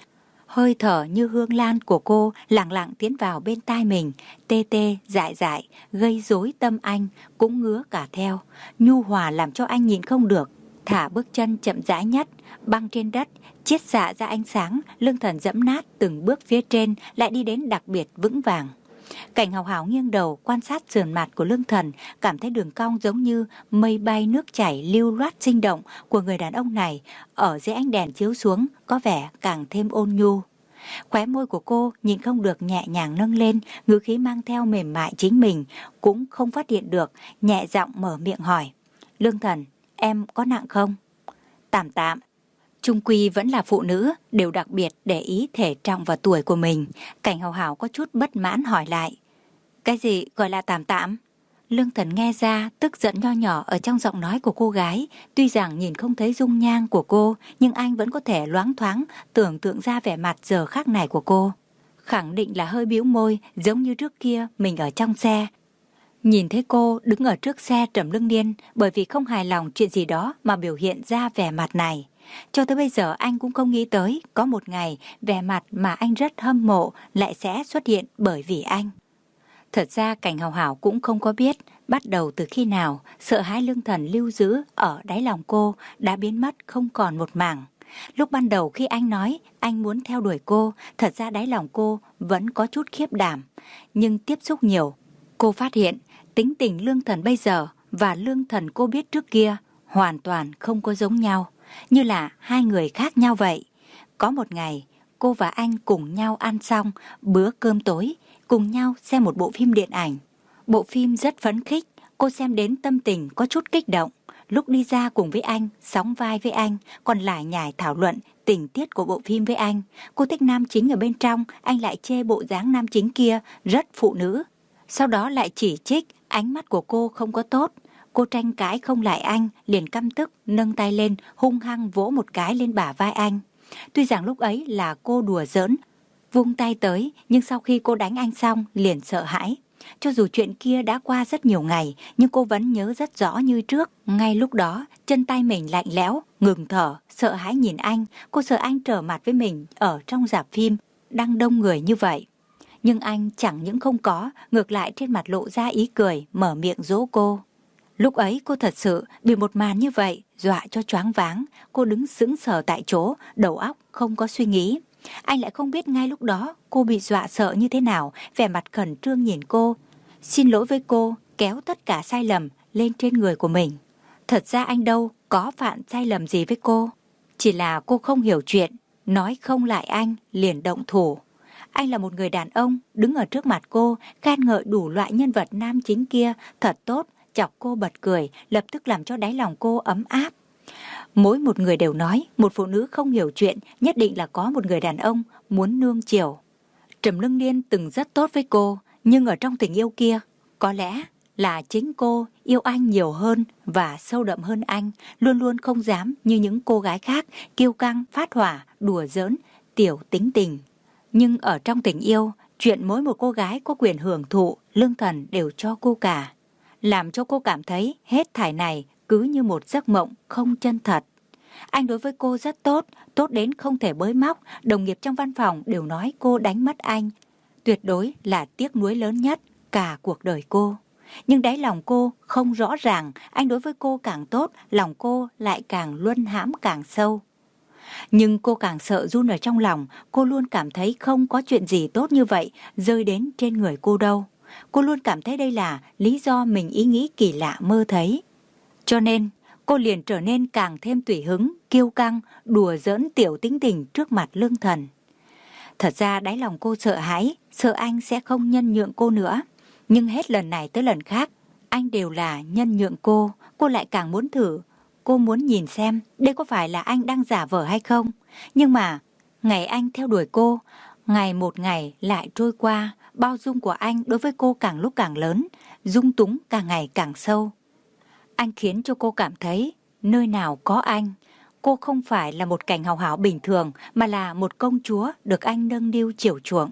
Hơi thở như hương lan của cô lặng lặng tiến vào bên tai mình, tê tê, dại dại, gây rối tâm anh, cũng ngứa cả theo. Nhu hòa làm cho anh nhịn không được, thả bước chân chậm rãi nhất, băng trên đất, chiết xạ ra ánh sáng, Lương Thần dẫm nát từng bước phía trên, lại đi đến đặc biệt vững vàng. Cảnh Hào Hào nghiêng đầu quan sát sườn mặt của Lương Thần, cảm thấy đường cong giống như mây bay nước chảy lưu loát sinh động của người đàn ông này, ở dưới ánh đèn chiếu xuống có vẻ càng thêm ôn nhu. Khóe môi của cô nhìn không được nhẹ nhàng nâng lên, ngữ khí mang theo mềm mại chính mình, cũng không phát hiện được, nhẹ giọng mở miệng hỏi. Lương Thần, em có nặng không? Tạm tạm. Chung quy vẫn là phụ nữ, đều đặc biệt để ý thể trọng và tuổi của mình. Cảnh Hào Hào có chút bất mãn hỏi lại. Cái gì gọi là tạm tạm? Lương Thần nghe ra tức giận nho nhỏ ở trong giọng nói của cô gái. Tuy rằng nhìn không thấy dung nhan của cô, nhưng anh vẫn có thể loáng thoáng tưởng tượng ra vẻ mặt giờ khắc này của cô. Khẳng định là hơi bĩu môi, giống như trước kia mình ở trong xe. Nhìn thấy cô đứng ở trước xe Trầm Lương Niên, bởi vì không hài lòng chuyện gì đó mà biểu hiện ra vẻ mặt này. Cho tới bây giờ anh cũng không nghĩ tới có một ngày vẻ mặt mà anh rất hâm mộ lại sẽ xuất hiện bởi vì anh. Thật ra Cảnh Hào Hào cũng không có biết bắt đầu từ khi nào sợ hãi Lương Thần lưu giữ ở đáy lòng cô đã biến mất không còn một mảng. Lúc ban đầu khi anh nói anh muốn theo đuổi cô, thật ra đáy lòng cô vẫn có chút khiếp đảm. Nhưng tiếp xúc nhiều, cô phát hiện tính tình Lương Thần bây giờ và Lương Thần cô biết trước kia hoàn toàn không có giống nhau, như là hai người khác nhau vậy. Có một ngày, cô và anh cùng nhau ăn xong bữa cơm tối, cùng nhau xem một bộ phim điện ảnh. Bộ phim rất phấn khích, cô xem đến tâm tình có chút kích động. Lúc đi ra cùng với anh, sóng vai với anh, còn lại nhải thảo luận tình tiết của bộ phim với anh. Cô thích nam chính ở bên trong, anh lại chê bộ dáng nam chính kia rất phụ nữ. Sau đó lại chỉ trích ánh mắt của cô không có tốt. Cô tranh cãi không lại anh, liền căm tức nâng tay lên hung hăng vỗ một cái lên bả vai anh. Tuy rằng lúc ấy là cô đùa giỡn, vung tay tới, nhưng sau khi cô đánh anh xong liền sợ hãi. Cho dù chuyện kia đã qua rất nhiều ngày, nhưng cô vẫn nhớ rất rõ như trước. Ngay lúc đó, chân tay mình lạnh lẽo, ngừng thở, sợ hãi nhìn anh. Cô sợ anh trở mặt với mình ở trong rạp phim, đang đông người như vậy. Nhưng anh chẳng những không có, ngược lại trên mặt lộ ra ý cười, mở miệng dỗ cô. Lúc ấy cô thật sự bị một màn như vậy dọa cho choáng váng. Cô đứng sững sờ tại chỗ, đầu óc không có suy nghĩ. Anh lại không biết ngay lúc đó cô bị dọa sợ như thế nào, vẻ mặt khẩn trương nhìn cô, xin lỗi với cô, kéo tất cả sai lầm lên trên người của mình. Thật ra anh đâu có phạm sai lầm gì với cô, chỉ là cô không hiểu chuyện, nói không lại anh liền động thủ. Anh là một người đàn ông đứng ở trước mặt cô, khen ngợi đủ loại nhân vật nam chính kia thật tốt, chọc cô bật cười, lập tức làm cho đáy lòng cô ấm áp. Mỗi một người đều nói một phụ nữ không hiểu chuyện nhất định là có một người đàn ông muốn nương chiều. Trầm Lương Niên từng rất tốt với cô, nhưng ở trong tình yêu kia, có lẽ là chính cô yêu anh nhiều hơn và sâu đậm hơn anh, luôn luôn không dám như những cô gái khác kiêu căng, phát hỏa, đùa giỡn, tiểu tính tình. Nhưng ở trong tình yêu, chuyện mỗi một cô gái có quyền hưởng thụ, Lương Thần đều cho cô cả, làm cho cô cảm thấy hết thảy này cứ như một giấc mộng không chân thật. Anh đối với cô rất tốt, tốt đến không thể bới móc, đồng nghiệp trong văn phòng đều nói cô đánh mất anh. Tuyệt đối là tiếc nuối lớn nhất cả cuộc đời cô. Nhưng đáy lòng cô không rõ ràng, anh đối với cô càng tốt, lòng cô lại càng luân hãm càng sâu. Nhưng cô càng sợ run ở trong lòng, cô luôn cảm thấy không có chuyện gì tốt như vậy rơi đến trên người cô đâu. Cô luôn cảm thấy đây là lý do mình ý nghĩ kỳ lạ mơ thấy. Cho nên, cô liền trở nên càng thêm tùy hứng, kiêu căng, đùa giỡn tiểu tính tình trước mặt Lương Thần. Thật ra đáy lòng cô sợ hãi, sợ anh sẽ không nhân nhượng cô nữa. Nhưng hết lần này tới lần khác, anh đều là nhân nhượng cô, cô lại càng muốn thử. Cô muốn nhìn xem đây có phải là anh đang giả vờ hay không. Nhưng mà, ngày anh theo đuổi cô, ngày một ngày lại trôi qua, bao dung của anh đối với cô càng lúc càng lớn, dung túng càng ngày càng sâu. Anh khiến cho cô cảm thấy nơi nào có anh, cô không phải là một Cảnh Hào Hào bình thường mà là một công chúa được anh nâng niu chiều chuộng.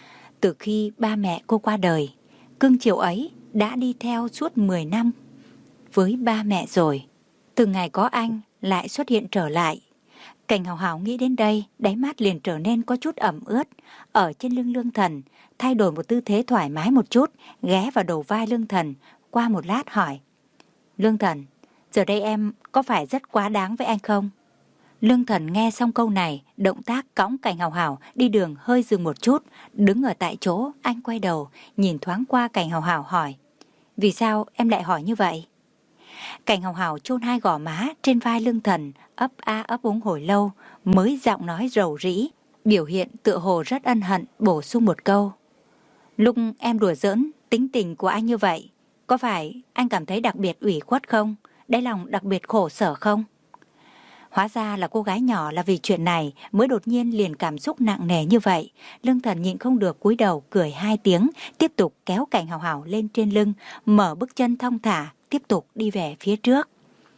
Từ khi ba mẹ cô qua đời, cưng chiều ấy đã đi theo suốt mười năm với ba mẹ rồi. Từ ngày có anh lại xuất hiện trở lại. Cảnh Hào Hào nghĩ đến đây, đáy mắt liền trở nên có chút ẩm ướt. Ở trên lưng Lương Thần, thay đổi một tư thế thoải mái một chút, ghé vào đầu vai Lương Thần, qua một lát hỏi. Lương Thần, giờ đây em có phải rất quá đáng với anh không? Lương Thần nghe xong câu này, động tác cõng Cảnh Hào Hào đi đường hơi dừng một chút, đứng ở tại chỗ, anh quay đầu, nhìn thoáng qua Cảnh Hào Hào hỏi. Vì sao em lại hỏi như vậy? Cảnh Hào Hào chôn hai gò má trên vai Lương Thần, ấp a ấp úng hồi lâu, mới giọng nói rầu rĩ, biểu hiện tựa hồ rất ân hận, bổ sung một câu. Lúc em đùa giỡn, tính tình của anh như vậy, có phải anh cảm thấy đặc biệt ủy khuất không? Đáy lòng đặc biệt khổ sở không? Hóa ra là cô gái nhỏ là vì chuyện này mới đột nhiên liền cảm xúc nặng nề như vậy. Lương Thần nhịn không được cúi đầu cười hai tiếng, tiếp tục kéo Cảnh Hào Hào lên trên lưng, mở bước chân thong thả, tiếp tục đi về phía trước.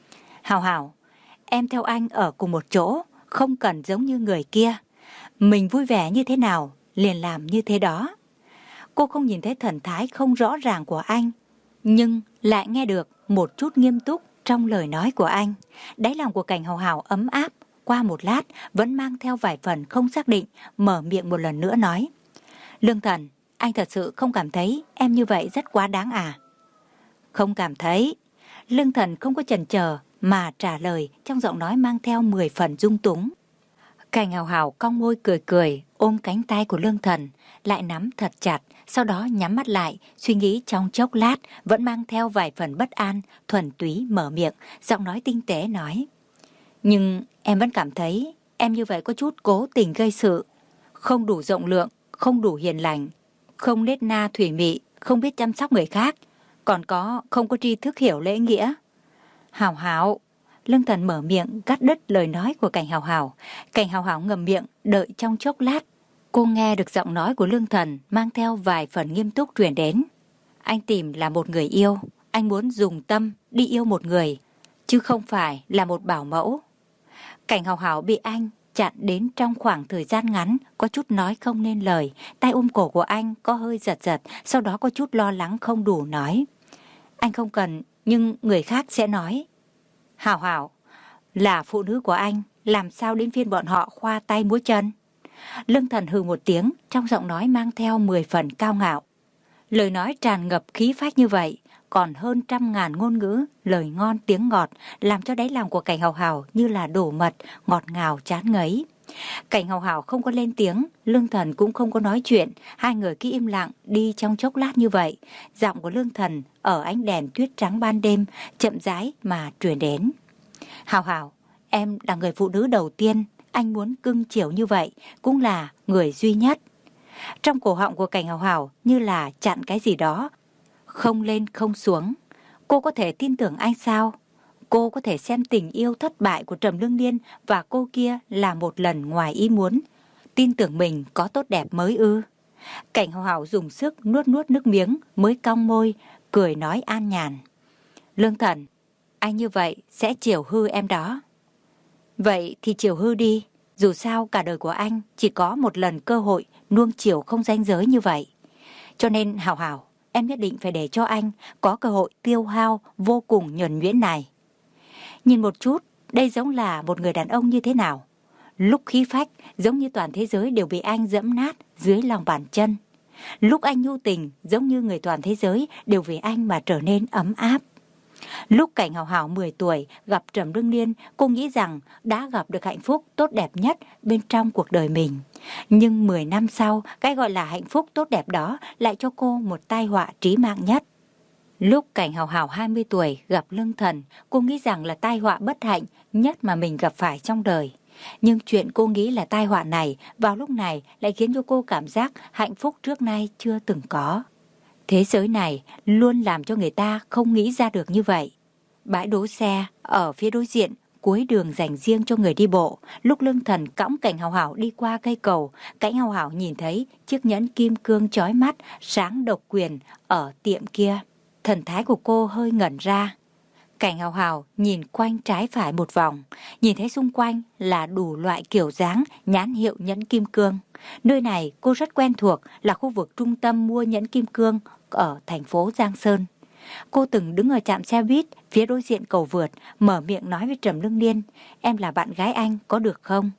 Hào Hào, em theo anh ở cùng một chỗ, không cần giống như người kia. Mình vui vẻ như thế nào, liền làm như thế đó. Cô không nhìn thấy thần thái không rõ ràng của anh, nhưng lại nghe được một chút nghiêm túc trong lời nói của anh. Đáy lòng của Cảnh Hào Hào ấm áp, qua một lát vẫn mang theo vài phần không xác định, mở miệng một lần nữa nói. Lương Thần, anh thật sự không cảm thấy em như vậy rất quá đáng à? Không cảm thấy. Lương Thần không có chần chờ mà trả lời, trong giọng nói mang theo mười phần dung túng. Cảnh Hào Hào cong môi cười cười, ôm cánh tay của Lương Thần, lại nắm thật chặt, sau đó nhắm mắt lại, suy nghĩ trong chốc lát, vẫn mang theo vài phần bất an, thuần túy mở miệng, giọng nói tinh tế nói. Nhưng em vẫn cảm thấy em như vậy có chút cố tình gây sự, không đủ rộng lượng, không đủ hiền lành, không nết na thủy mị, không biết chăm sóc người khác, còn có không có tri thức hiểu lễ nghĩa. Hào Hào, Lương Thần mở miệng cắt đứt lời nói của Cảnh Hào Hào. Cảnh Hào Hào ngậm miệng đợi trong chốc lát. Cô nghe được giọng nói của Lương Thần mang theo vài phần nghiêm túc truyền đến. Anh tìm là một người yêu, anh muốn dùng tâm đi yêu một người, chứ không phải là một bảo mẫu. Cảnh Hào Hào bị anh chặn đến trong khoảng thời gian ngắn, có chút nói không nên lời, tay ôm cổ của anh có hơi giật giật, sau đó có chút lo lắng không đủ nói. Anh không cần, nhưng người khác sẽ nói. Hào Hào, là phụ nữ của anh, làm sao đến phiên bọn họ khoa tay múa chân? Lương Thần hừ một tiếng, trong giọng nói mang theo mười phần cao ngạo. Lời nói tràn ngập khí phách như vậy, còn hơn trăm ngàn ngôn ngữ, lời ngon tiếng ngọt, làm cho đáy lòng của Cảnh Hào Hào như là đổ mật, ngọt ngào chán ngấy. Cảnh Hào Hào không có lên tiếng, Lương Thần cũng không có nói chuyện, hai người cứ im lặng đi trong chốc lát như vậy. Giọng của Lương Thần ở ánh đèn tuyết trắng ban đêm chậm rãi mà truyền đến. Hào Hào, em là người phụ nữ đầu tiên anh muốn cưng chiều như vậy, cũng là người duy nhất. Trong cổ họng của Cảnh Hào Hào như là chặn cái gì đó, không lên không xuống. Cô có thể tin tưởng anh sao? Cô có thể xem tình yêu thất bại của Trầm Lương Liên và cô kia là một lần ngoài ý muốn, tin tưởng mình có tốt đẹp mới ư? Cảnh Hào Hào dùng sức nuốt nuốt nước miếng mới cong môi, cười nói an nhàn. Lương Thần, anh như vậy sẽ chiều hư em đó. Vậy thì chiều hư đi, dù sao cả đời của anh chỉ có một lần cơ hội nuông chiều không ranh giới như vậy. Cho nên Hào Hào, em nhất định phải để cho anh có cơ hội tiêu hao vô cùng nhuần nhuyễn này. Nhìn một chút, đây giống là một người đàn ông như thế nào? Lúc khí phách, giống như toàn thế giới đều bị anh dẫm nát dưới lòng bàn chân. Lúc anh nhu tình, giống như người toàn thế giới đều vì anh mà trở nên ấm áp. Lúc Cảnh Hào Hào mười tuổi gặp Trầm Lương Liên, cô nghĩ rằng đã gặp được hạnh phúc tốt đẹp nhất bên trong cuộc đời mình. Nhưng mười năm sau, cái gọi là hạnh phúc tốt đẹp đó lại cho cô một tai họa trí mạng nhất. Lúc Cảnh Hào Hào hai mươi tuổi gặp Lương Thần, cô nghĩ rằng là tai họa bất hạnh nhất mà mình gặp phải trong đời. Nhưng chuyện cô nghĩ là tai họa này vào lúc này lại khiến cho cô cảm giác hạnh phúc trước nay chưa từng có. Thế giới này luôn làm cho người ta không nghĩ ra được như vậy. Bãi đỗ xe ở phía đối diện, cuối đường dành riêng cho người đi bộ. Lúc Lương Thần cõng Cảnh Hào Hào đi qua cây cầu, Cảnh Hào Hào nhìn thấy chiếc nhẫn kim cương chói mắt, sáng độc quyền ở tiệm kia. Thần thái của cô hơi ngẩn ra. Cảnh Hào Hào nhìn quanh trái phải một vòng, nhìn thấy xung quanh là đủ loại kiểu dáng, nhãn hiệu nhẫn kim cương. Nơi này cô rất quen thuộc, là khu vực trung tâm mua nhẫn kim cương ở thành phố Giang Sơn. Cô từng đứng ở trạm xe buýt phía đối diện cầu vượt, mở miệng nói với Trầm Lương Niên, em là bạn gái anh, có được không?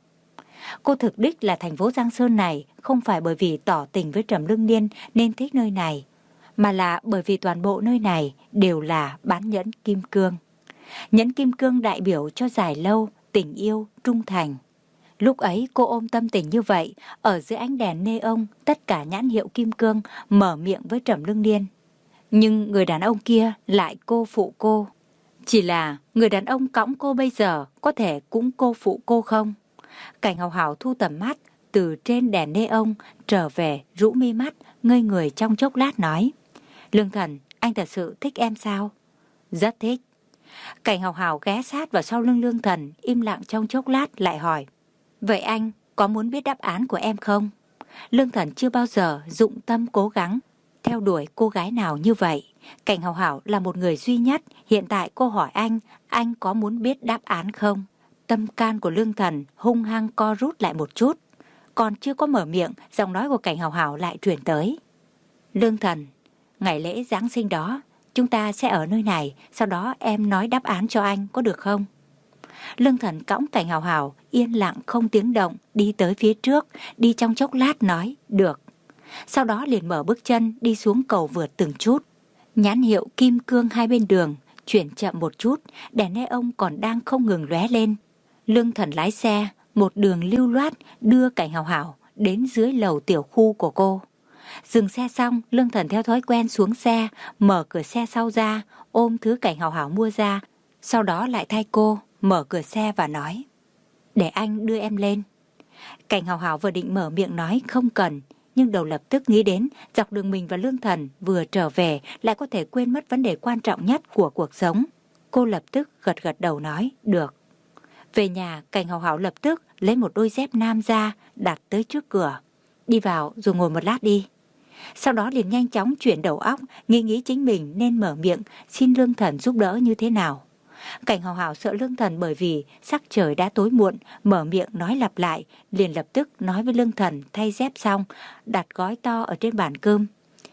Cô thực đích là thành phố Giang Sơn này không phải bởi vì tỏ tình với Trầm Lương Niên nên thích nơi này, mà là bởi vì toàn bộ nơi này đều là bán nhẫn kim cương. Nhẫn kim cương đại biểu cho dài lâu, tình yêu, trung thành. Lúc ấy cô ôm tâm tình như vậy, ở dưới ánh đèn neon, tất cả nhãn hiệu kim cương, mở miệng với Trầm Lương Niên. Nhưng người đàn ông kia lại cô phụ cô. Chỉ là người đàn ông cõng cô bây giờ có thể cũng cô phụ cô không? Cảnh Hào Hào thu tầm mắt từ trên đèn neon trở về, rũ mi mắt, ngây người trong chốc lát nói, Lương Thần, anh thật sự thích em sao? Rất thích. Cảnh Hào Hào ghé sát vào sau lưng Lương Thần, im lặng trong chốc lát lại hỏi, vậy anh có muốn biết đáp án của em không? Lương Thần chưa bao giờ dụng tâm cố gắng theo đuổi cô gái nào như vậy. Cảnh Hào Hào là một người duy nhất. Hiện tại cô hỏi anh, anh có muốn biết đáp án không? Tâm can của Lương Thần hung hăng co rút lại một chút. Còn chưa có mở miệng, giọng nói của Cảnh Hào Hào lại truyền tới. Lương Thần, ngày lễ Giáng sinh đó, chúng ta sẽ ở nơi này, sau đó em nói đáp án cho anh, có được không? Lương Thần cõng Cảnh Hào Hào, yên lặng không tiếng động, đi tới phía trước, đi trong chốc lát nói, được. Sau đó liền mở bước chân, đi xuống cầu vượt từng chút. Nhãn hiệu kim cương hai bên đường, chuyển chậm một chút, đèn neon còn đang không ngừng lóe lên. Lương Thần lái xe, một đường lưu loát, đưa Cảnh Hào Hào đến dưới lầu tiểu khu của cô. Dừng xe xong, Lương Thần theo thói quen xuống xe, mở cửa xe sau ra, ôm thứ Cảnh Hào Hào mua ra, sau đó lại thay cô, mở cửa xe và nói, để anh đưa em lên. Cảnh Hào Hào vừa định mở miệng nói không cần, nhưng đầu lập tức nghĩ đến dọc đường mình và Lương Thần vừa trở về lại có thể quên mất vấn đề quan trọng nhất của cuộc sống. Cô lập tức gật gật đầu nói, được. Về nhà, Cảnh Hào Hào lập tức lấy một đôi dép nam ra, đặt tới trước cửa. Đi vào rồi ngồi một lát đi. Sau đó liền nhanh chóng chuyển đầu óc, nghĩ nghĩ chính mình nên mở miệng xin Lương Thần giúp đỡ như thế nào. Cảnh Hào Hào sợ Lương Thần bởi vì sắc trời đã tối muộn, mở miệng nói lặp lại, liền lập tức nói với Lương Thần thay dép xong, đặt gói to ở trên bàn cơm.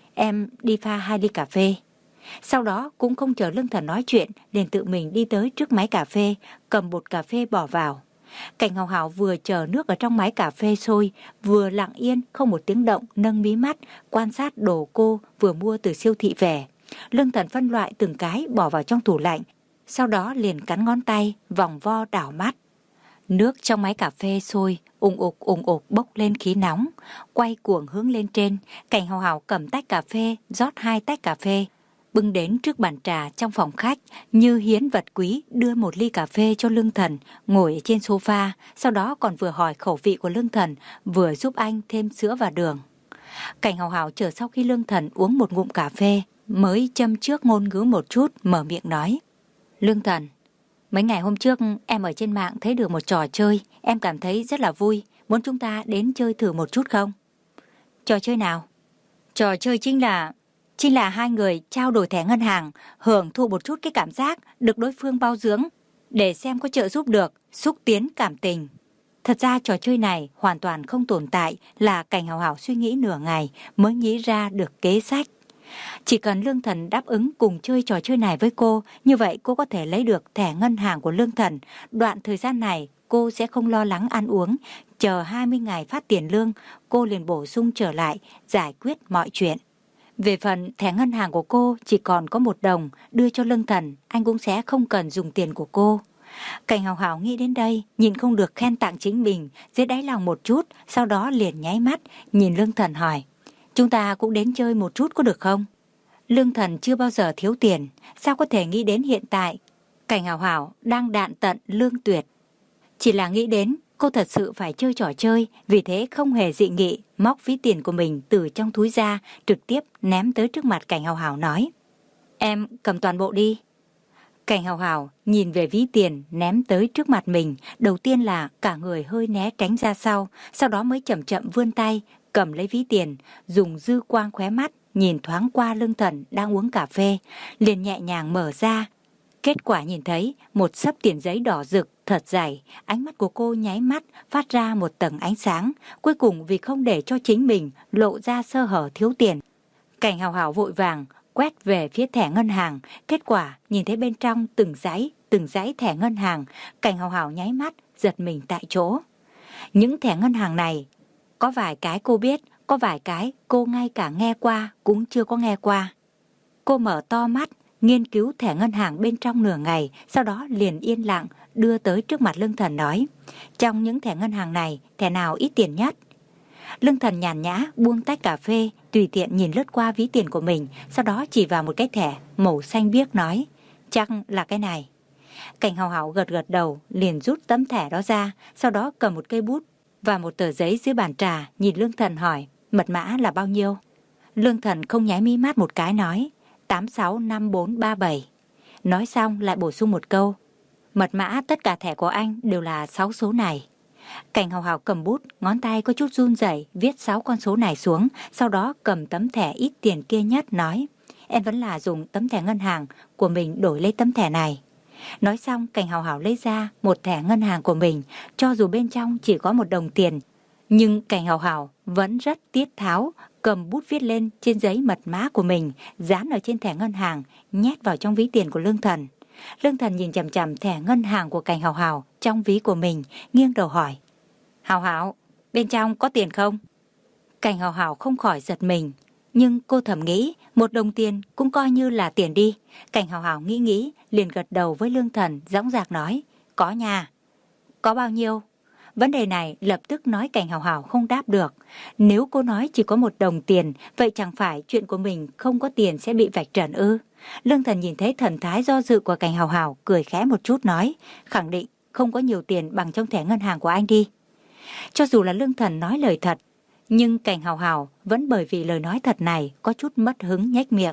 Em đi pha hai ly cà phê. Sau đó cũng không chờ Lương Thần nói chuyện, liền tự mình đi tới trước máy cà phê, cầm bột cà phê bỏ vào. Cảnh Hào Hào vừa chờ nước ở trong máy cà phê sôi, vừa lặng yên không một tiếng động nâng mí mắt quan sát đồ cô vừa mua từ siêu thị về. Lương Thần phân loại từng cái bỏ vào trong tủ lạnh, sau đó liền cắn ngón tay, vòng vo đảo mắt. Nước trong máy cà phê sôi, ùng ục ùng ục bốc lên khí nóng, quay cuồng hướng lên trên. Cảnh Hào Hào cầm tách cà phê, rót hai tách cà phê, bưng đến trước bàn trà trong phòng khách, như hiến vật quý đưa một ly cà phê cho Lương Thần, ngồi ở trên sofa, sau đó còn vừa hỏi khẩu vị của Lương Thần, vừa giúp anh thêm sữa và đường. Cảnh Hào Hào chờ sau khi Lương Thần uống một ngụm cà phê, mới châm trước ngôn ngữ một chút, mở miệng nói. Lương Thần, mấy ngày hôm trước em ở trên mạng thấy được một trò chơi, em cảm thấy rất là vui, muốn chúng ta đến chơi thử một chút không? Trò chơi nào? Trò chơi chính là Chính là hai người trao đổi thẻ ngân hàng, hưởng thụ một chút cái cảm giác được đối phương bao dưỡng, để xem có trợ giúp được, xúc tiến cảm tình. Thật ra trò chơi này hoàn toàn không tồn tại, là Cảnh Hào Hào suy nghĩ nửa ngày mới nghĩ ra được kế sách. Chỉ cần Lương Thần đáp ứng cùng chơi trò chơi này với cô, như vậy cô có thể lấy được thẻ ngân hàng của Lương Thần. Đoạn thời gian này cô sẽ không lo lắng ăn uống, chờ hai mươi ngày phát tiền lương, cô liền bổ sung trở lại, giải quyết mọi chuyện. Về phần thẻ ngân hàng của cô chỉ còn có một đồng, đưa cho Lương Thần, anh cũng sẽ không cần dùng tiền của cô. Cảnh Hào Hào nghĩ đến đây, nhìn không được khen tặng chính mình, dưới đáy lòng một chút, sau đó liền nháy mắt, nhìn Lương Thần hỏi, chúng ta cũng đến chơi một chút có được không? Lương Thần chưa bao giờ thiếu tiền, sao có thể nghĩ đến hiện tại Cảnh Hào Hào đang đạn tận lương tuyệt. Chỉ là nghĩ đến cô thật sự phải chơi trò chơi, vì thế không hề dị nghị, móc ví tiền của mình từ trong túi ra, trực tiếp ném tới trước mặt Cảnh Hào Hào nói, em cầm toàn bộ đi. Cảnh Hào Hào nhìn về ví tiền ném tới trước mặt mình, đầu tiên là cả người hơi né tránh ra sau, sau đó mới chậm chậm vươn tay, cầm lấy ví tiền, dùng dư quang khóe mắt, nhìn thoáng qua Lương Thần đang uống cà phê, liền nhẹ nhàng mở ra. Kết quả nhìn thấy một xấp tiền giấy đỏ rực, thật dày, ánh mắt của cô nháy mắt phát ra một tầng ánh sáng, cuối cùng vì không để cho chính mình lộ ra sơ hở thiếu tiền. Cảnh Hào Hào vội vàng quét về phía thẻ ngân hàng. Kết quả nhìn thấy bên trong từng dãy, từng dãy thẻ ngân hàng. Cảnh Hào Hào nháy mắt, giật mình tại chỗ. Những thẻ ngân hàng này, có vài cái cô biết, có vài cái cô ngay cả nghe qua cũng chưa có nghe qua. Cô mở to mắt, nghiên cứu thẻ ngân hàng bên trong nửa ngày, sau đó liền yên lặng đưa tới trước mặt Lương Thần nói: trong những thẻ ngân hàng này, thẻ nào ít tiền nhất? Lương Thần nhàn nhã buông tách cà phê, tùy tiện nhìn lướt qua ví tiền của mình, sau đó chỉ vào một cái thẻ màu xanh biếc nói: chắc là cái này. Cảnh Hào Hào gật gật đầu, liền rút tấm thẻ đó ra, sau đó cầm một cây bút và một tờ giấy dưới bàn trà, nhìn Lương Thần hỏi: mật mã là bao nhiêu? Lương Thần không nháy mí mắt một cái nói: tám sáu năm bốn ba bảy. Nói xong lại bổ sung một câu: mật mã tất cả thẻ của anh đều là sáu số này. Cảnh Hào Hào cầm bút, ngón tay có chút run rẩy viết sáu con số này xuống, sau đó cầm tấm thẻ ít tiền kia nhất nói: em vẫn là dùng tấm thẻ ngân hàng của mình đổi lấy tấm thẻ này. Nói xong, Cảnh Hào Hào lấy ra một thẻ ngân hàng của mình, cho dù bên trong chỉ có một đồng tiền, nhưng Cảnh Hào Hào vẫn rất tiết tháo, cầm bút viết lên trên giấy mật mã của mình, dán ở trên thẻ ngân hàng, nhét vào trong ví tiền của Lương Thần. Lương Thần nhìn chằm chằm thẻ ngân hàng của Cảnh Hào Hào trong ví của mình, nghiêng đầu hỏi: Hào Hào, bên trong có tiền không? Cảnh Hào Hào không khỏi giật mình, nhưng cô thầm nghĩ một đồng tiền cũng coi như là tiền đi. Cảnh Hào Hào nghĩ nghĩ, liền gật đầu với Lương Thần, dõng dạc nói: có nha. Có bao nhiêu? Vấn đề này lập tức nói Cảnh Hào Hào không đáp được. Nếu cô nói chỉ có một đồng tiền, vậy chẳng phải chuyện của mình không có tiền sẽ bị vạch trần ư? Lương Thần nhìn thấy thần thái do dự của Cảnh Hào Hào, cười khẽ một chút nói: khẳng định không có nhiều tiền bằng trong thẻ ngân hàng của anh đi. Cho dù là Lương Thần nói lời thật, nhưng Cảnh Hào Hào vẫn bởi vì lời nói thật này có chút mất hứng nhếch miệng.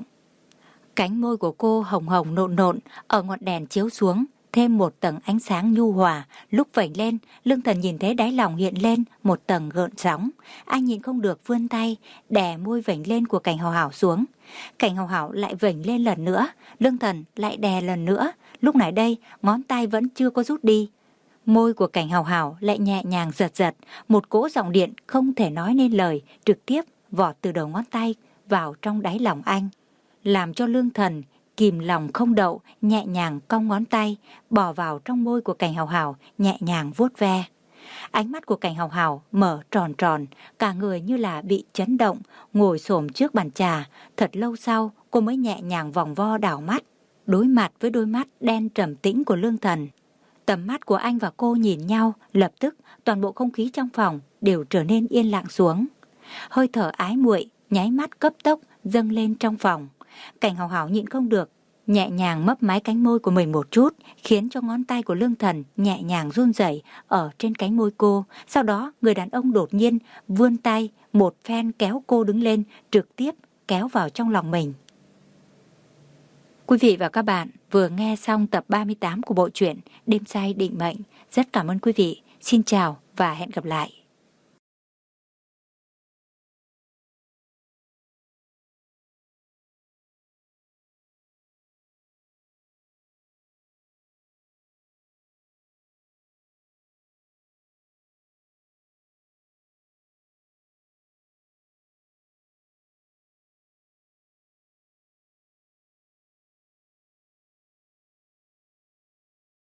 Cánh môi của cô hồng hồng nộn nộn, ở ngọn đèn chiếu xuống thêm một tầng ánh sáng nhu hòa. Lúc vểnh lên, Lương Thần nhìn thấy đáy lòng hiện lên một tầng gợn sóng. Anh nhìn không được vươn tay đè môi vểnh lên của Cảnh Hào Hào xuống. Cảnh Hào Hào lại vểnh lên lần nữa, Lương Thần lại đè lần nữa. Lúc này đây, ngón tay vẫn chưa có rút đi. Môi của Cảnh Hào Hào lại nhẹ nhàng giật giật, một cỗ giọng điện không thể nói nên lời trực tiếp vọt từ đầu ngón tay vào trong đáy lòng anh, làm cho Lương Thần kìm lòng không đậu, nhẹ nhàng cong ngón tay bỏ vào trong môi của Cảnh Hào Hào, nhẹ nhàng vuốt ve. Ánh mắt của Cảnh Hào Hào mở tròn tròn, cả người như là bị chấn động, ngồi xổm trước bàn trà. Thật lâu sau, cô mới nhẹ nhàng vòng vo đảo mắt, đối mặt với đôi mắt đen trầm tĩnh của Lương Thần. Tầm mắt của anh và cô nhìn nhau, lập tức toàn bộ không khí trong phòng đều trở nên yên lặng xuống. Hơi thở ái muội nháy mắt cấp tốc dâng lên trong phòng. Cảnh Hào Hào nhịn không được, nhẹ nhàng mấp máy cánh môi của mình một chút, khiến cho ngón tay của Lương Thần nhẹ nhàng run rẩy ở trên cánh môi cô. Sau đó người đàn ông đột nhiên vươn tay một phen kéo cô đứng lên, trực tiếp kéo vào trong lòng mình. Quý vị và các bạn vừa nghe xong tập ba mươi tám của bộ truyện Đêm Say Định Mệnh. Rất cảm ơn quý vị. Xin chào và hẹn gặp lại.